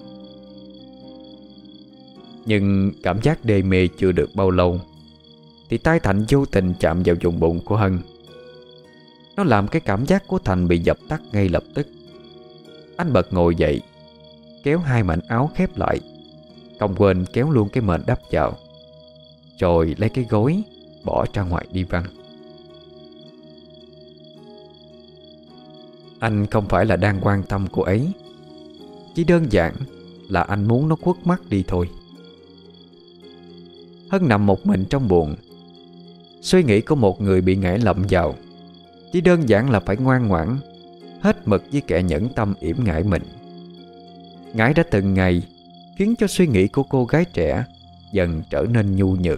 Nhưng cảm giác đê mê chưa được bao lâu thì tay Thành vô tình chạm vào vùng bụng của Hân. Nó làm cái cảm giác của Thành bị dập tắt ngay lập tức. Anh bật ngồi dậy, kéo hai mảnh áo khép lại, không quên kéo luôn cái mền đắp vào, rồi lấy cái gối bỏ ra ngoài đi văn. Anh không phải là đang quan tâm cô ấy, chỉ đơn giản là anh muốn nó khuất mắt đi thôi. Hân nằm một mình trong buồng, suy nghĩ của một người bị ngải lậm vào chỉ đơn giản là phải ngoan ngoãn hết mực với kẻ nhẫn tâm yểm ngải mình. Ngải đã từng ngày khiến cho suy nghĩ của cô gái trẻ dần trở nên nhu nhược.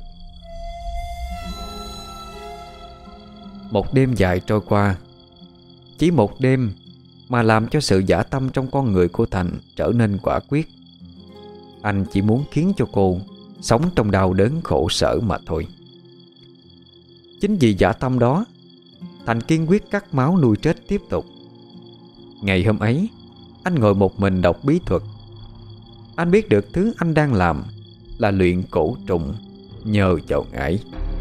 Một đêm dài trôi qua, chỉ một đêm mà làm cho sự dã tâm trong con người của Thành trở nên quả quyết. Anh chỉ muốn khiến cho cô sống trong đau đớn khổ sở mà thôi. Chính vì dã tâm đó, Thành kiên quyết cắt máu nuôi chết tiếp tục. Ngày hôm ấy, anh ngồi một mình đọc bí thuật. Anh biết được thứ anh đang làm là luyện cổ trùng nhờ vào ngải.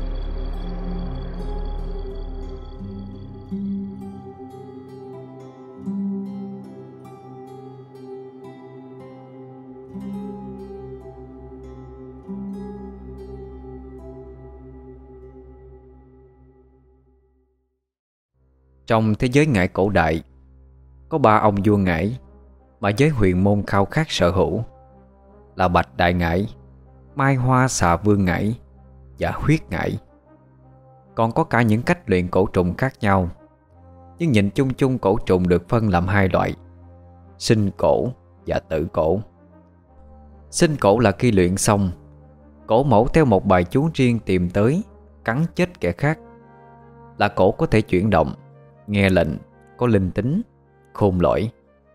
Trong thế giới ngải cổ đại, có ba ông vua ngải mà giới huyền môn khao khát sở hữu, là Bạch Đại Ngải, Mai Hoa Xà Vương Ngải và Huyết Ngải. Còn có cả những cách luyện cổ trùng khác nhau, nhưng nhìn chung chung cổ trùng được phân làm hai loại: sinh cổ và tử cổ. Sinh cổ là khi luyện xong, cổ mẫu theo một bài chú riêng tìm tới cắn chết kẻ khác, là cổ có thể chuyển động, nghe lệnh, có linh tính, khôn lỏi.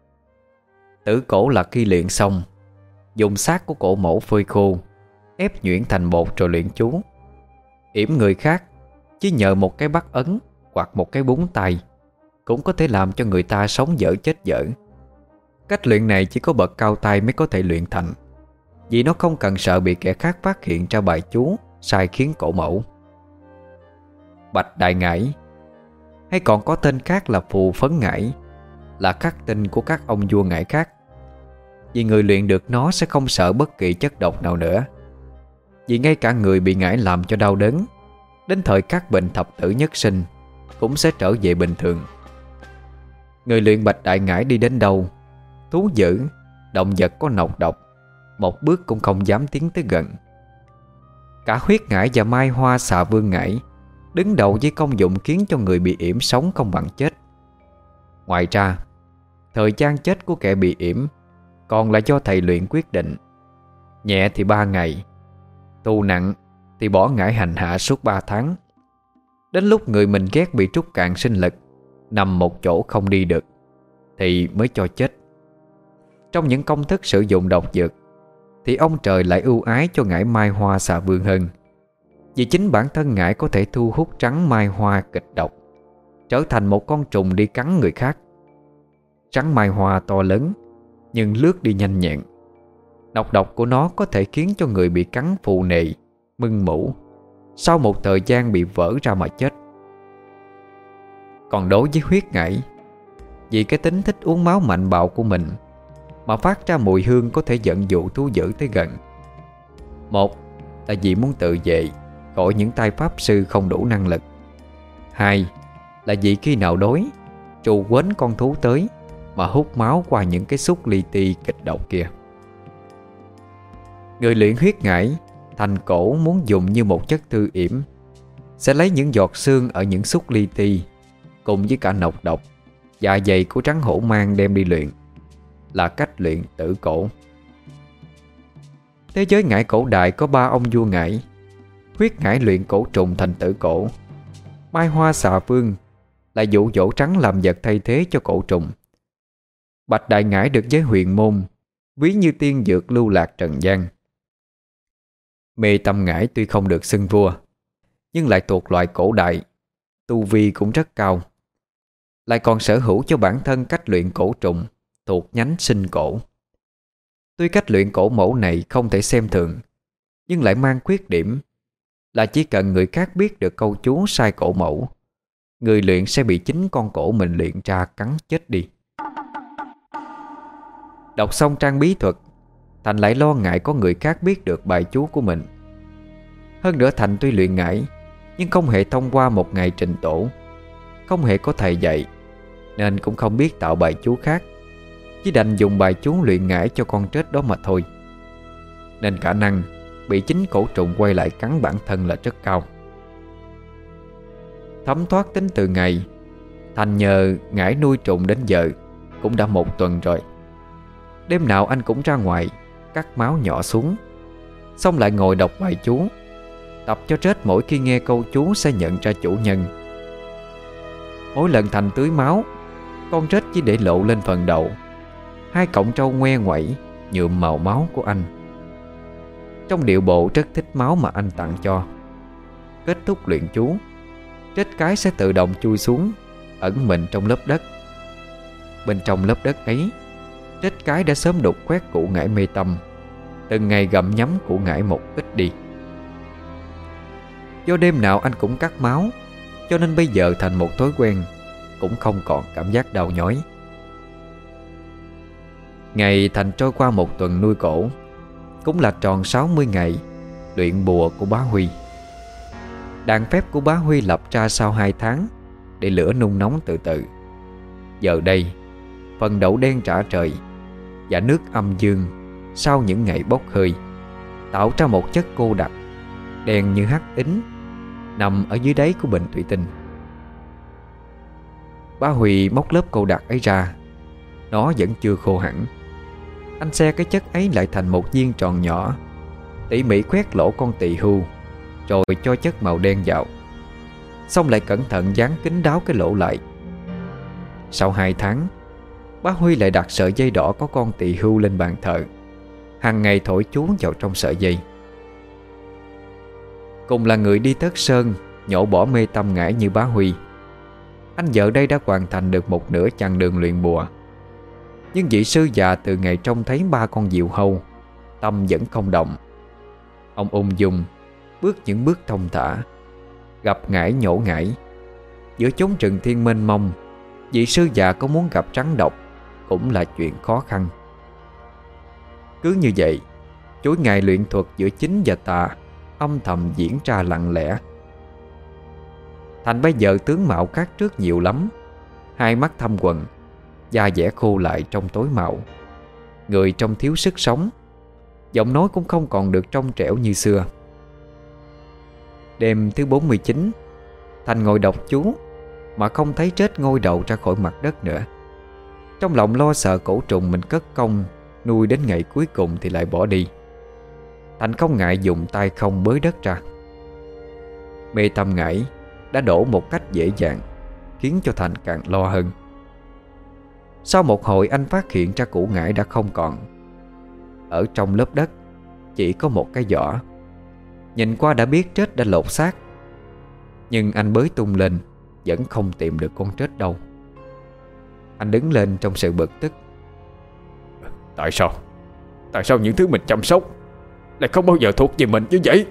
Tử cổ là khi luyện xong, dùng xác của cổ mẫu phơi khô, ép nhuyễn thành bột rồi luyện chú, yểm người khác chỉ nhờ một cái bắt ấn hoặc một cái búng tay cũng có thể làm cho người ta sống dở chết dở. Cách luyện này chỉ có bậc cao tay mới có thể luyện thành, vì nó không cần sợ bị kẻ khác phát hiện ra bài chú sai khiến cổ mẫu. Bạch Đại Ngải, hay còn có tên khác là Phù Phấn Ngải, là khắc tinh của các ông vua ngải khác. Vì người luyện được nó sẽ không sợ bất kỳ chất độc nào nữa, vì ngay cả người bị ngải làm cho đau đớn, đến thời các bệnh thập tử nhất sinh cũng sẽ trở về bình thường. Người luyện Bạch Đại Ngải đi đến đâu, thú dữ, động vật có nọc độc, một bước cũng không dám tiến tới gần. Cả Huyết Ngải và Mai Hoa Xà Vương Ngải đứng đầu với công dụng khiến cho người bị yểm sống không bằng chết. Ngoài ra, thời gian chết của kẻ bị yểm còn là do thầy luyện quyết định. Nhẹ thì ba ngày, tù nặng thì bỏ ngải hành hạ suốt ba tháng. Đến lúc người mình ghét bị trút cạn sinh lực, nằm một chỗ không đi được, thì mới cho chết. Trong những công thức sử dụng độc dược thì ông trời lại ưu ái cho ngải Mai Hoa Xà Vương hơn, vì chính bản thân ngải có thể thu hút rắn mai hoa kịch độc, trở thành một con trùng đi cắn người khác. Rắn mai hoa to lớn nhưng lướt đi nhanh nhẹn. Nọc độc của nó có thể khiến cho người bị cắn phù nề, mưng mủ, sau một thời gian bị vỡ ra mà chết. Còn đối với Huyết Ngải, vì cái tính thích uống máu mạnh bạo của mình mà phát ra mùi hương có thể dẫn dụ thú dữ tới gần. Một là vì muốn tự vệ khỏi những tay pháp sư không đủ năng lực. Hai là vì khi nào đói, trù quến con thú tới mà hút máu qua những cái xúc li ti kịch độc kia. Người luyện Huyết Ngải thành cổ muốn dùng như một chất thư yểm, sẽ lấy những giọt xương ở những xúc li ti cùng với cả nọc độc, dạ dày của rắn hổ mang đem đi luyện, là cách luyện tử cổ. Thế giới ngải cổ đại có ba ông vua ngải. Huyết Ngải luyện cổ trùng thành tử cổ, Mai Hoa Xà Vương là dụ dỗ trắng làm vật thay thế cho cổ trùng. Bạch Đại Ngải được giới huyền môn ví như tiên dược lưu lạc trần gian. Mê Tâm Ngải tuy không được xưng vua, nhưng lại thuộc loại cổ đại, tu vi cũng rất cao, lại còn sở hữu cho bản thân cách luyện cổ trùng thuộc nhánh sinh cổ. Tuy cách luyện cổ mẫu này không thể xem thường, nhưng lại mang khuyết điểm là chỉ cần người khác biết được câu chú sai cổ mẫu, người luyện sẽ bị chính con cổ mình luyện ra cắn chết đi. Đọc xong trang bí thuật, Thành lại lo ngại có người khác biết được bài chú của mình. Hơn nữa Thành tuy luyện ngải, nhưng không hề thông qua một ngày trình tổ, không hề có thầy dạy, nên cũng không biết tạo bài chú khác, chỉ đành dùng bài chú luyện ngải cho con trết đó mà thôi. Nên khả năng bị chính cổ trùng quay lại cắn bản thân là rất cao. Thấm thoát tính từ ngày Thành nhờ ngải nuôi trùng đến giờ cũng đã một tuần rồi. Đêm nào anh cũng ra ngoài cắt máu nhỏ xuống, xong lại ngồi đọc bài chú, tập cho trết mỗi khi nghe câu chú sẽ nhận ra chủ nhân. Mỗi lần Thành tưới máu, con trết chỉ để lộ lên phần đầu, hai cọng trâu ngoe ngoẩy nhuộm màu máu của anh. Trong điệu bộ rất thích máu mà anh tặng cho. Kết thúc luyện chú, trết cái sẽ tự động chui xuống, ẩn mình trong lớp đất. Bên trong lớp đất ấy, trết cái đã sớm đục khoét củ ngải mê tâm, từng ngày gặm nhấm củ ngải một ít đi. Do đêm nào anh cũng cắt máu, cho nên bây giờ thành một thói quen, cũng không còn cảm giác đau nhói. Ngày Thành trôi qua một tuần nuôi cổ, cũng là tròn sáu mươi ngày luyện bùa của bá Huy. Đàn phép của bá Huy lập ra sau hai tháng, để lửa nung nóng từ từ. Giờ đây, phần đậu đen trả trời và nước âm dương sau những ngày bốc hơi tạo ra một chất cô đặc, đen như hắc ính, nằm ở dưới đáy của bình thủy tinh. Bá Huy móc lớp cô đặc ấy ra, nó vẫn chưa khô hẳn. Anh xe cái chất ấy lại thành một viên tròn nhỏ, tỉ mỉ khoét lỗ con tỳ hưu, rồi cho chất màu đen vào, xong lại cẩn thận dán kín đáo cái lỗ lại. Sau hai tháng, bá Huy lại đặt sợi dây đỏ có con tỳ hưu lên bàn thờ, hàng ngày thổi chú vào trong sợi dây. Cùng là người đi Thất Sơn nhổ bỏ mê tâm ngải như bá Huy, anh vợ đây đã hoàn thành được một nửa chặng đường luyện bùa. Nhưng vị sư già từ ngày trông thấy ba con diều hâu, tâm vẫn không động. Ông ung dung bước những bước thông thả, gặp ngải nhổ ngải. Giữa chốn rừng thiên mênh mông, vị sư già có muốn gặp rắn độc cũng là chuyện khó khăn. Cứ như vậy, chuỗi ngày luyện thuật giữa chính và tà âm thầm diễn ra lặng lẽ. Thành bây giờ tướng mạo khác trước nhiều lắm, hai mắt thâm quầng, da dẻ khô lại trong tối màu, người trông thiếu sức sống, giọng nói cũng không còn được trong trẻo như xưa. Đêm thứ bốn mươi chín, Thành ngồi đọc chú mà không thấy trết ngôi đầu ra khỏi mặt đất nữa. Trong lòng lo sợ cổ trùng mình cất công nuôi đến ngày cuối cùng thì lại bỏ đi. Thành không ngại dùng tay không bới đất ra. Mê tâm ngải đã đổ một cách dễ dàng, khiến cho Thành càng lo hơn. Sau một hồi anh phát hiện ra củ ngải đã không còn. Ở trong lớp đất chỉ có một cái giỏ. Nhìn qua đã biết trết đã lột xác, nhưng anh bới tung lên vẫn không tìm được con trết đâu. Anh đứng lên trong sự bực tức. Tại sao? Tại sao những thứ mình chăm sóc lại không bao giờ thuộc về mình như vậy?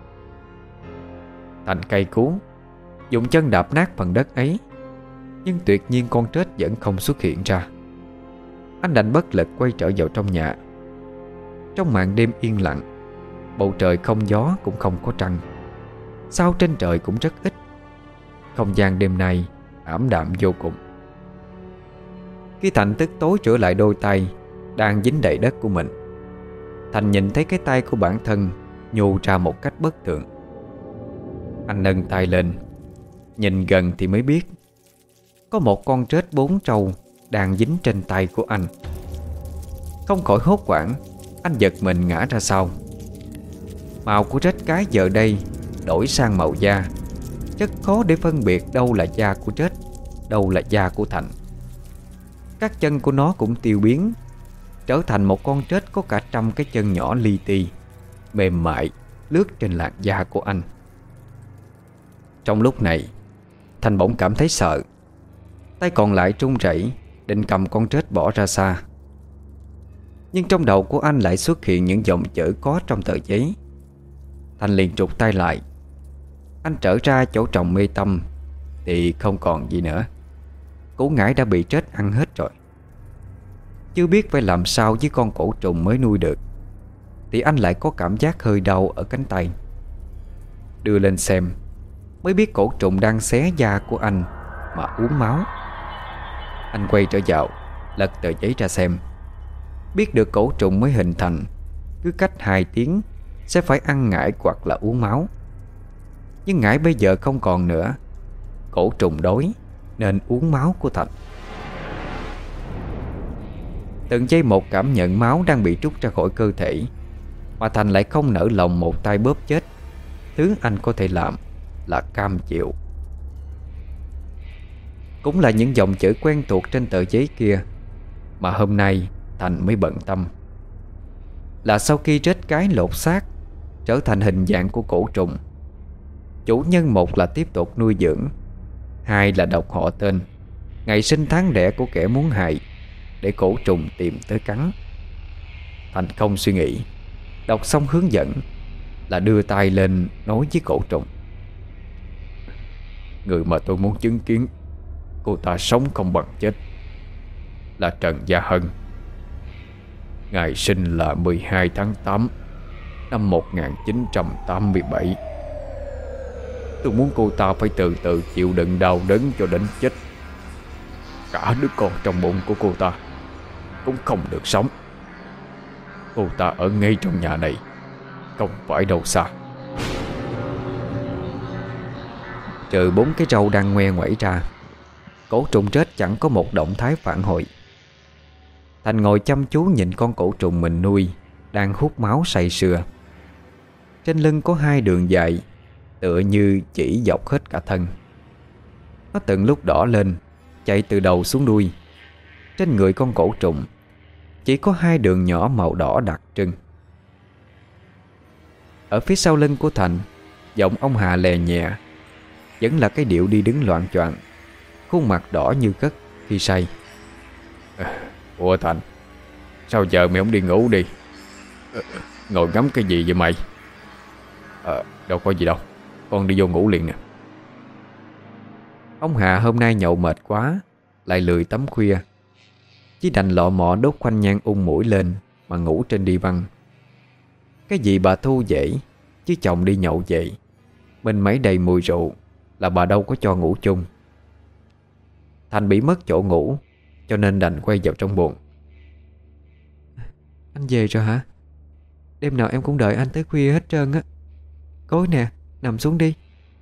Thành cay cú, dùng chân đạp nát phần đất ấy, nhưng tuyệt nhiên con trết vẫn không xuất hiện ra. Anh đành bất lực quay trở vào trong nhà. Trong màn đêm yên lặng, bầu trời không gió cũng không có trăng, sao trên trời cũng rất ít. Không gian đêm nay ảm đạm vô cùng. Khi Thành tức tối rửa lại đôi tay đang dính đầy đất của mình, Thành nhìn thấy cái tay của bản thân nhô ra một cách bất thường. Anh nâng tay lên, nhìn gần thì mới biết có một con trết bốn trâu đang dính trên tay của anh. Không khỏi hốt hoảng, anh giật mình ngã ra sau. Màu của trết cái giờ đây đổi sang màu da, rất khó để phân biệt đâu là da của trết, đâu là da của Thành. Các chân của nó cũng tiêu biến, trở thành một con trết có cả trăm cái chân nhỏ li ti, mềm mại lướt trên làn da của anh. Trong lúc này, Thành bỗng cảm thấy sợ. Tay còn lại trung rẩy định cầm con trết bỏ ra xa. Nhưng trong đầu của anh lại xuất hiện những dòng chữ có trong tờ giấy. Thành liền trục tay lại. Anh trở ra chỗ trồng mê tâm, thì không còn gì nữa. Củ ngải đã bị trết ăn hết rồi. Chưa biết phải làm sao với con cổ trùng mới nuôi được, thì anh lại có cảm giác hơi đau ở cánh tay. Đưa lên xem mới biết cổ trùng đang xé da của anh mà uống máu. Anh quay trở vào, lật tờ giấy ra xem. Biết được cổ trùng mới hình thành cứ cách hai tiếng sẽ phải ăn ngải hoặc là uống máu. Nhưng ngải bây giờ không còn nữa. Cổ trùng đói nên uống máu của Thành. Từng giây một cảm nhận máu đang bị trút ra khỏi cơ thể, mà Thành lại không nỡ lòng một tay bóp chết. Thứ anh có thể làm là cam chịu. Cũng là những dòng chữ quen thuộc trên tờ giấy kia mà hôm nay Thành mới bận tâm. Là sau khi rết cái lột xác trở thành hình dạng của cổ trùng, chủ nhân một là tiếp tục nuôi dưỡng, hai là đọc họ tên, ngày sinh tháng đẻ của kẻ muốn hại, để cổ trùng tìm tới cắn. Thành không suy nghĩ, đọc xong hướng dẫn là đưa tay lên nói với cổ trùng: người mà tôi muốn chứng kiến cô ta sống không bằng chết là Trần Gia Hân. Ngày sinh là mười hai tháng tám năm một nghìn chín trăm tám mươi bảy. Tôi muốn cô ta phải từ từ chịu đựng đau đớn cho đến chết. Cả đứa con trong bụng của cô ta cũng không được sống. Cô ta ở ngay trong nhà này, không phải đâu xa. Trừ bốn cái râu đang ngoe ngoẩy ra, cổ trùng chết chẳng có một động thái phản hồi. Thành ngồi chăm chú nhìn con cổ trùng mình nuôi đang hút máu say sưa. Trên lưng có hai đường dài, tựa như chỉ dọc hết cả thân. Nó từng lúc đỏ lên, chạy từ đầu xuống đuôi. Trên người con cổ trùng chỉ có hai đường nhỏ màu đỏ đặc trưng. Ở phía sau lưng của Thành, giọng ông Hà lè nhẹ, vẫn là cái điệu đi đứng loạng choạng, khuôn mặt đỏ như cất khi say. Ủa Thành, sao giờ mày không đi ngủ đi? Ngồi ngắm cái gì vậy mày? Ờ, đâu có gì đâu, con đi vô ngủ liền nè. Ông Hà hôm nay nhậu mệt quá, lại lười tắm khuya, chỉ đành lọ mọ đốt khoanh nhang ung mũi lên mà ngủ trên đi văn. Cái gì bà Thu dễ, chứ chồng đi nhậu về, mình mấy đầy mùi rượu là bà đâu có cho ngủ chung. Thành bị mất chỗ ngủ, cho nên đành quay vào trong buồng. Anh về rồi hả? Đêm nào em cũng đợi anh tới khuya hết trơn á. Gối nè, nằm xuống đi.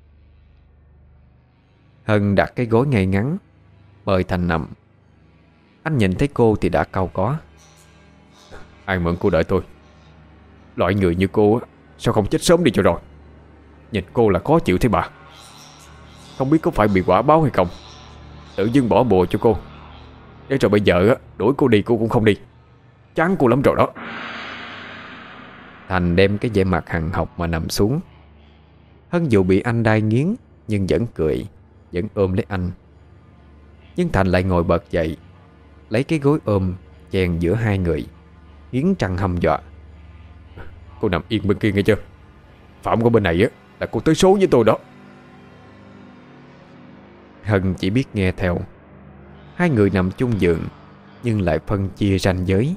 Hân đặt cái gối ngay ngắn mời Thành nằm. Anh nhìn thấy cô thì đã cau có. Ai mượn cô đợi tôi? Loại người như cô á, sao không chết sớm đi cho rồi? Nhìn cô là khó chịu thế bà. Không biết có phải bị quả báo hay không, tự dưng bỏ bùa cho cô, để rồi bây giờ á, đuổi cô đi cô cũng không đi. Chán cô lắm rồi đó. Thành đem cái vẻ mặt hằn học mà nằm xuống. Hân dù bị anh đai nghiến nhưng vẫn cười, vẫn ôm lấy anh. Nhưng Thành lại ngồi bật dậy, lấy cái gối ôm chèn giữa hai người, nghiến răng hăm dọa. Cô nằm yên bên kia nghe chưa? Phạm của bên này á là cô tới số với tôi đó. Hân chỉ biết nghe theo. Hai người nằm chung giường nhưng lại phân chia ranh giới.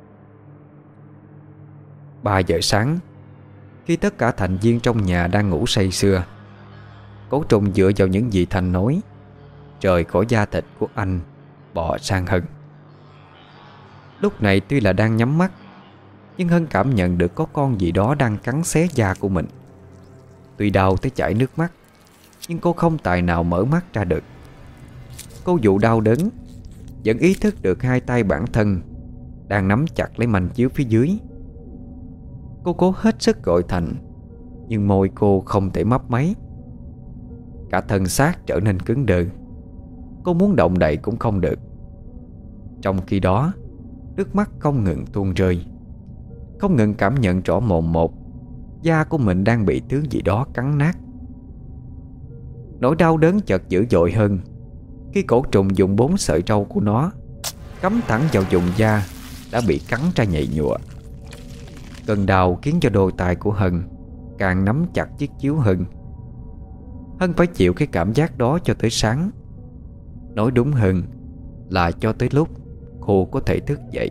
Ba giờ sáng, khi tất cả thành viên trong nhà đang ngủ say sưa, cổ trùng dựa vào những gì Thành nói, rời khỏi da thịt của anh, bò sang Hân. Lúc này tuy là đang nhắm mắt, nhưng Hân cảm nhận được có con gì đó đang cắn xé da của mình. Tuy đau tới chảy nước mắt, nhưng cô không tài nào mở mắt ra được. Cô dù đau đớn, vẫn ý thức được hai tay bản thân đang nắm chặt lấy manh chiếu phía dưới. Cô cố hết sức gọi Thành, nhưng môi cô không thể mấp máy. Cả thân xác trở nên cứng đờ. Cô muốn động đậy cũng không được. Trong khi đó, nước mắt không ngừng tuôn rơi, không ngừng cảm nhận rõ mồn một da của mình đang bị thứ gì đó cắn nát. Nỗi đau đớn chợt dữ dội hơn khi cổ trùng dùng bốn sợi râu của nó cắm thẳng vào vùng da đã bị cắn ra nhầy nhụa. Cơn đau khiến cho đôi tay của Hân càng nắm chặt chiếc chiếu hơn. Hân phải chịu cái cảm giác đó cho tới sáng. Nói đúng hơn là cho tới lúc cô có thể thức dậy.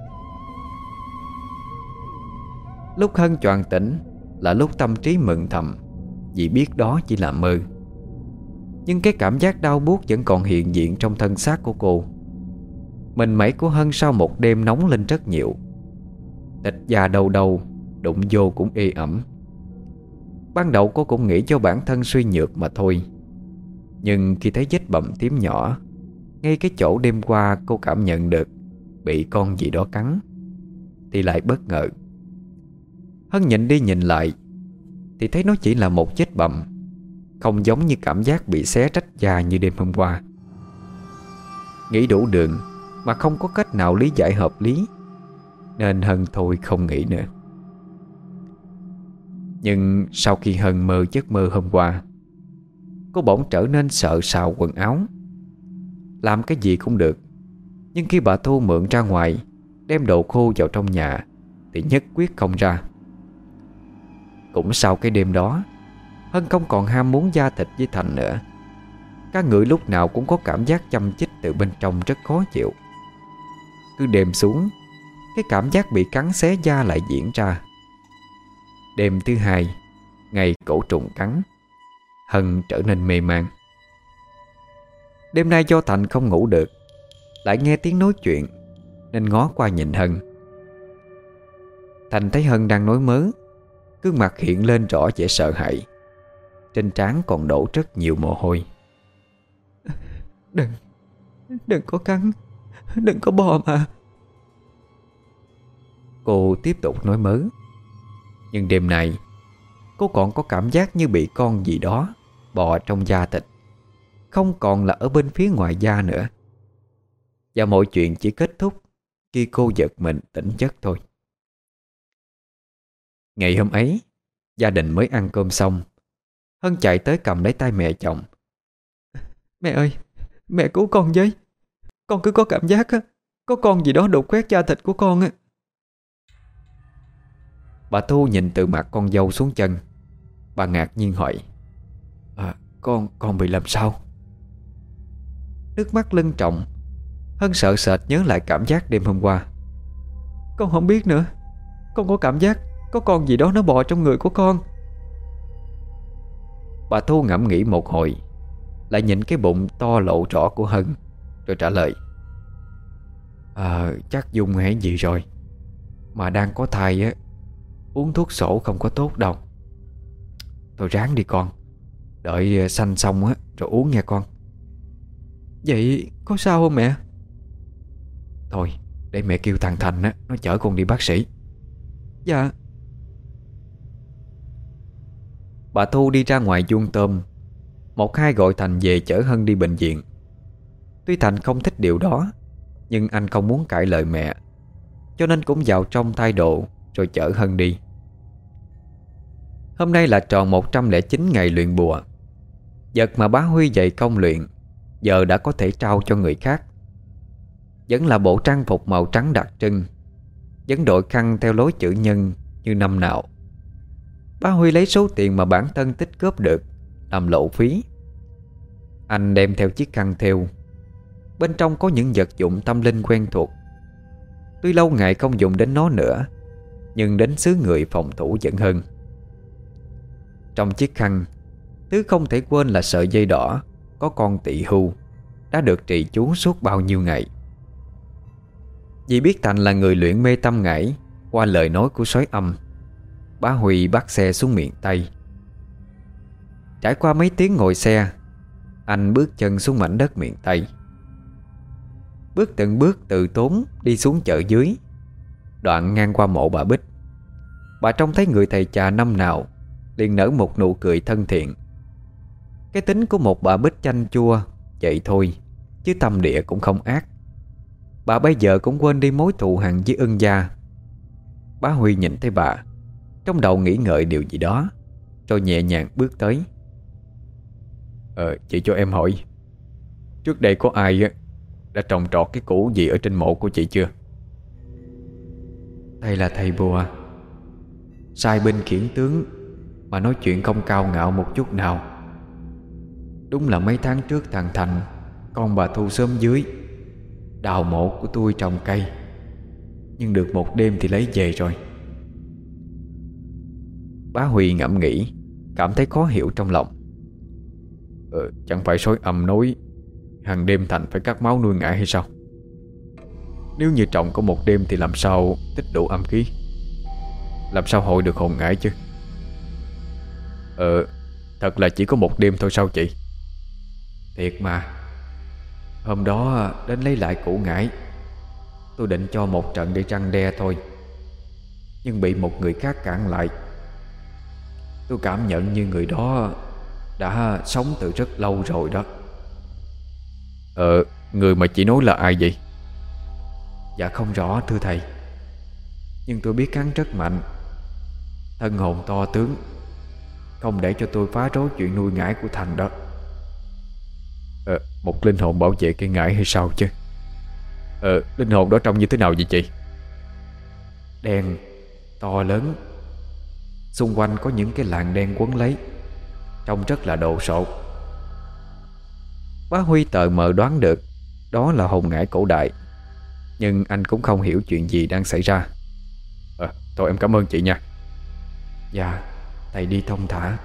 Lúc Hân choàng tỉnh là lúc tâm trí mừng thầm, vì biết đó chỉ là mơ. Nhưng cái cảm giác đau buốt vẫn còn hiện diện trong thân xác của cô. Mình mẩy của Hân sau một đêm nóng lên rất nhiều. Thịt da đâu đâu, đụng vô cũng ê ẩm. Ban đầu cô cũng nghĩ cho bản thân suy nhược mà thôi. Nhưng khi thấy vết bầm tím nhỏ ngay cái chỗ đêm qua cô cảm nhận được bị con gì đó cắn, thì lại bất ngờ. Hân nhìn đi nhìn lại thì thấy nó chỉ là một vết bầm, không giống như cảm giác bị xé rách da như đêm hôm qua. Nghĩ đủ đường mà không có cách nào lý giải hợp lý, nên Hân thôi không nghĩ nữa. Nhưng sau khi Hân mơ giấc mơ hôm qua, cô bỗng trở nên sợ sạo quần áo. Làm cái gì cũng được, nhưng khi bà Thu mượn ra ngoài đem đồ khô vào trong nhà thì nhất quyết không ra. Cũng sau cái đêm đó, Hân không còn ham muốn da thịt với Thành nữa. Các người lúc nào cũng có cảm giác châm chích từ bên trong rất khó chịu. Cứ đêm xuống, cái cảm giác bị cắn xé da lại diễn ra. Đêm thứ hai, ngày cổ trùng cắn, Hân trở nên mê man. Đêm nay do Thành không ngủ được, lại nghe tiếng nói chuyện, nên ngó qua nhìn Hân. Thành thấy Hân đang nói mớ, gương mặt hiện lên rõ vẻ sợ hãi. Trên trán còn đổ rất nhiều mồ hôi. Đừng, đừng có cắn, đừng có bò mà. Cô tiếp tục nói mớ. Nhưng đêm này cô còn có cảm giác như bị con gì đó bò trong da thịt, không còn là ở bên phía ngoài da nữa. Và mọi chuyện chỉ kết thúc khi cô giật mình tỉnh giấc thôi. Ngày hôm ấy, gia đình mới ăn cơm xong, Hân chạy tới cầm lấy tay mẹ chồng. Mẹ ơi, mẹ cứu con với. Con cứ có cảm giác á, có con gì đó đục khoét da thịt của con á. Bà Thu nhìn từ mặt con dâu xuống chân. Bà ngạc nhiên hỏi: à, Con, con bị làm sao? Nước mắt lưng tròng, Hân sợ sệt nhớ lại cảm giác đêm hôm qua. Con không biết nữa. Con có cảm giác có con gì đó nó bò trong người của con. Bà Thu ngẫm nghĩ một hồi, lại nhìn cái bụng to lộ rõ của Hân, rồi trả lời: À, chắc Dung hay gì rồi. Mà đang có thai á, uống thuốc sổ không có tốt đâu. Thôi ráng đi con, đợi sanh xong á rồi uống nha con. Vậy có sao không mẹ? Thôi để mẹ kêu thằng Thành á, nó chở con đi bác sĩ. Dạ. Bà Thu đi ra ngoài vuông tôm, một hai gọi Thành về chở Hân đi bệnh viện. Tuy Thành không thích điều đó, nhưng anh không muốn cãi lời mẹ, cho nên cũng vào trong thay đồ rồi chở Hân đi. Hôm nay là tròn một trăm lẻ chín ngày luyện bùa. Vật mà bá Huy dạy công luyện giờ đã có thể trao cho người khác. Vẫn là bộ trang phục màu trắng đặc trưng, vẫn đội khăn theo lối chữ nhân như năm nào. Bá Huy lấy số tiền mà bản thân tích góp được làm lộ phí. Anh đem theo chiếc khăn thêu, bên trong có những vật dụng tâm linh quen thuộc. Tuy lâu ngày không dùng đến nó nữa, nhưng đến xứ người phòng thủ vẫn hơn. Trong chiếc khăn, thứ không thể quên là sợi dây đỏ có con tỵ hưu đã được trì chú suốt bao nhiêu ngày. Vì biết Thành là người luyện mê tâm ngải qua lời nói của sói âm, bá Huy bắt xe xuống miền Tây. Trải qua mấy tiếng ngồi xe, anh bước chân xuống mảnh đất miền Tây. Bước từng bước từ tốn đi xuống chợ dưới, đoạn ngang qua mộ bà Bích. Bà trông thấy người thầy trà năm nào liền nở một nụ cười thân thiện. Cái tính của một bà Bích chanh chua vậy thôi, chứ tâm địa cũng không ác. Bà bây giờ cũng quên đi mối thù hằn với Ưng gia. Bá Huy nhìn thấy bà, trong đầu nghĩ ngợi điều gì đó, rồi nhẹ nhàng bước tới. Ờ, chị cho em hỏi, trước đây có ai đã trồng trọt cái củ gì ở trên mộ của chị chưa? Đây là thầy bùa, sai binh khiển tướng, mà nói chuyện không cao ngạo một chút nào. Đúng là mấy tháng trước thằng Thành, con bà Thu xóm dưới, đào mộ của tôi trồng cây, nhưng được một đêm thì lấy về rồi. Bá Huy ngẫm nghĩ, cảm thấy khó hiểu trong lòng. ờ, Chẳng phải sói âm nói hàng đêm Thành phải cắt máu nuôi ngải hay sao? Nếu như trồng có một đêm thì làm sao tích đủ âm khí, làm sao hội được hồn ngải chứ? Ờ Thật là chỉ có một đêm thôi sao chị? Thiệt mà. Hôm đó đến lấy lại củ ngải, tôi định cho một trận để răn đe thôi, nhưng bị một người khác cản lại. Tôi cảm nhận như người đó đã sống từ rất lâu rồi đó. Ờ Người mà chị nói là ai vậy? Dạ không rõ thưa thầy, nhưng tôi biết hắn rất mạnh, thân hồn to tướng, không để cho tôi phá rối chuyện nuôi ngải của Thành đó. ờ, Một linh hồn bảo vệ cây ngải hay sao chứ? Ờ Linh hồn đó trông như thế nào vậy chị? Đen, to lớn, xung quanh có những cái làn đen quấn lấy, trông rất là đồ sộ. Bá Huy tờ mờ đoán được đó là hồn ngải cổ đại, nhưng anh cũng không hiểu chuyện gì đang xảy ra. Ờ Thôi em cảm ơn chị nha. Dạ, thầy đi thông thả.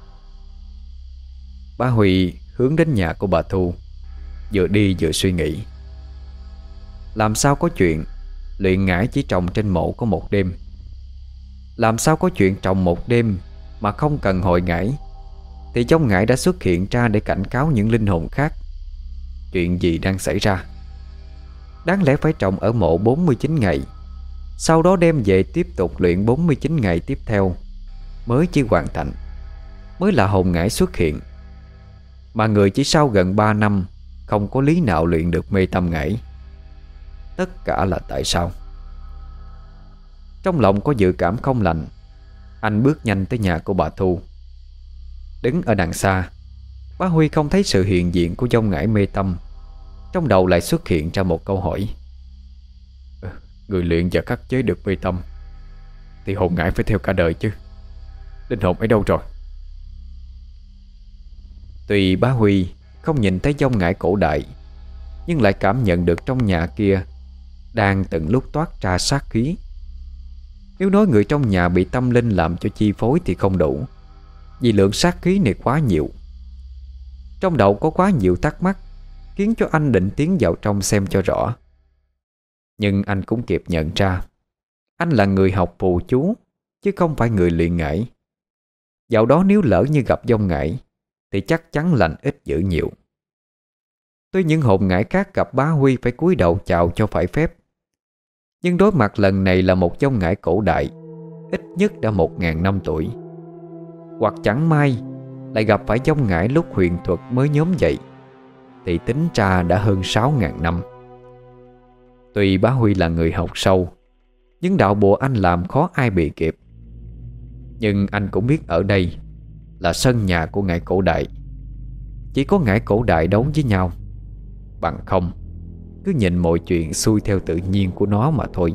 Bá Huy hướng đến nhà của bà Thu, vừa đi vừa suy nghĩ. Làm sao có chuyện luyện ngải chỉ trồng trên mộ có một đêm? Làm sao có chuyện trồng một đêm mà không cần hội ngải thì trong ngải đã xuất hiện ra để cảnh cáo những linh hồn khác? Chuyện gì đang xảy ra? Đáng lẽ phải trồng ở mộ bốn mươi chín ngày, sau đó đem về tiếp tục luyện bốn mươi chín ngày tiếp theo mới chỉ hoàn thành, mới là hồn ngải xuất hiện. Mà người chỉ sau gần ba năm không có lý nào luyện được mê tâm ngải. Tất cả là tại sao? Trong lòng có dự cảm không lành, anh bước nhanh tới nhà của bà Thu. Đứng ở đằng xa, Bá Huy không thấy sự hiện diện của dông ngải mê tâm. Trong đầu lại xuất hiện ra một câu hỏi. Người luyện và khắc chế được mê tâm thì hồn ngải phải theo cả đời chứ. Linh hồn ấy đâu rồi? Tuy Bá Huy không nhìn thấy dông ngải cổ đại, nhưng lại cảm nhận được trong nhà kia đang từng lúc toát ra sát khí. Nếu nói người trong nhà bị tâm linh làm cho chi phối thì không đủ, vì lượng sát khí này quá nhiều. Trong đầu có quá nhiều thắc mắc, khiến cho anh định tiến vào trong xem cho rõ. Nhưng anh cũng kịp nhận ra anh là người học phù chú, chứ không phải người luyện ngải. Dạo đó nếu lỡ như gặp dông ngải thì chắc chắn lành ít dữ nhiều. Tuy những hồn ngải khác gặp Bá Huy phải cúi đầu chào cho phải phép, nhưng đối mặt lần này là một dông ngải cổ đại, ít nhất đã một ngàn năm tuổi. Hoặc chẳng may lại gặp phải dông ngải lúc huyền thuật mới nhóm dậy, thì tính ra đã hơn sáu ngàn năm. Tuy Bá Huy là người học sâu, nhưng đạo bùa anh làm khó ai bị kịp. Nhưng anh cũng biết ở đây là sân nhà của ngải cổ đại, chỉ có ngải cổ đại đấu với nhau. Bằng không, cứ nhìn mọi chuyện xuôi theo tự nhiên của nó mà thôi.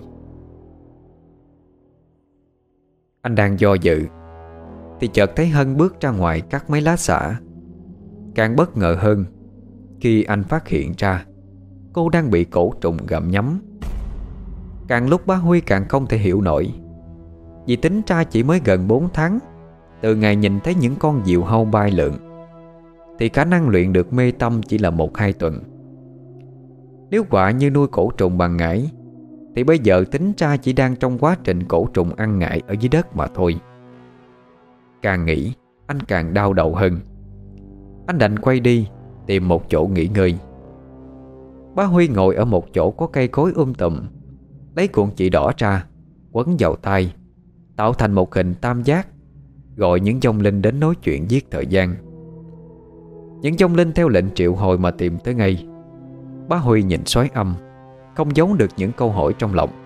Anh đang do dự thì chợt thấy Hân bước ra ngoài cắt mấy lá xả. Càng bất ngờ hơn khi anh phát hiện ra cô đang bị cổ trùng gặm nhấm. Càng lúc Bá Huy càng không thể hiểu nổi, vì tính ra chỉ mới gần bốn tháng từ ngày nhìn thấy những con diều hâu bay lượn, thì khả năng luyện được mê tâm chỉ là một hai tuần. Nếu quả như nuôi cổ trùng bằng ngải thì bây giờ tính ra chỉ đang trong quá trình cổ trùng ăn ngải ở dưới đất mà thôi. Càng nghĩ anh càng đau đầu hơn. Anh đành quay đi tìm một chỗ nghỉ ngơi. Bá Huy ngồi ở một chỗ có cây cối um tùm, lấy cuộn chỉ đỏ ra quấn vào tay, tạo thành một hình tam giác, gọi những vong linh đến nói chuyện giết thời gian. Những vong linh theo lệnh triệu hồi mà tìm tới ngay. Bá Huy nhìn sói âm, không giấu được những câu hỏi trong lòng.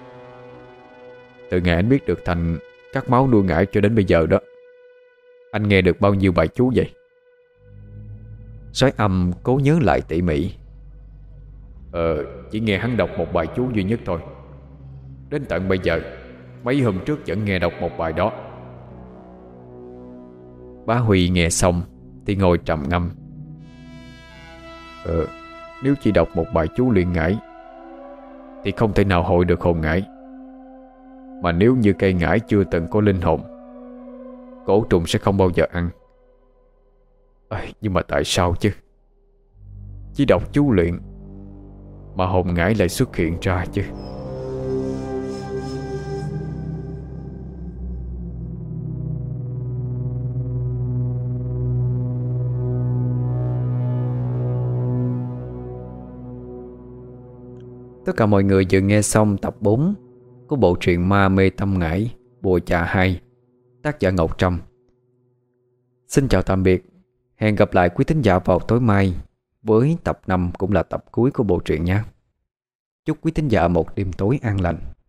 Từ ngày anh biết được Thành cắt máu nuôi ngải cho đến bây giờ đó, anh nghe được bao nhiêu bài chú vậy? Sói âm cố nhớ lại tỉ mỉ. Ờ Chỉ nghe hắn đọc một bài chú duy nhất thôi. Đến tận bây giờ, mấy hôm trước vẫn nghe đọc một bài đó. Bá Huy nghe xong thì ngồi trầm ngâm, Ờ, nếu chỉ đọc một bài chú luyện ngải thì không thể nào hội được hồn ngải. Mà nếu như cây ngải chưa từng có linh hồn, cổ trùng sẽ không bao giờ ăn. à, Nhưng mà tại sao chứ? Chỉ đọc chú luyện mà hồn ngải lại xuất hiện ra chứ? Tất cả mọi người vừa nghe xong tập bốn của bộ truyện Ma Mê Tâm Ngải Bùa Chà hai, tác giả Ngọc Trâm. Xin chào tạm biệt. Hẹn gặp lại quý thính giả vào tối mai với tập năm cũng là tập cuối của bộ truyện nha. Chúc quý thính giả một đêm tối an lành.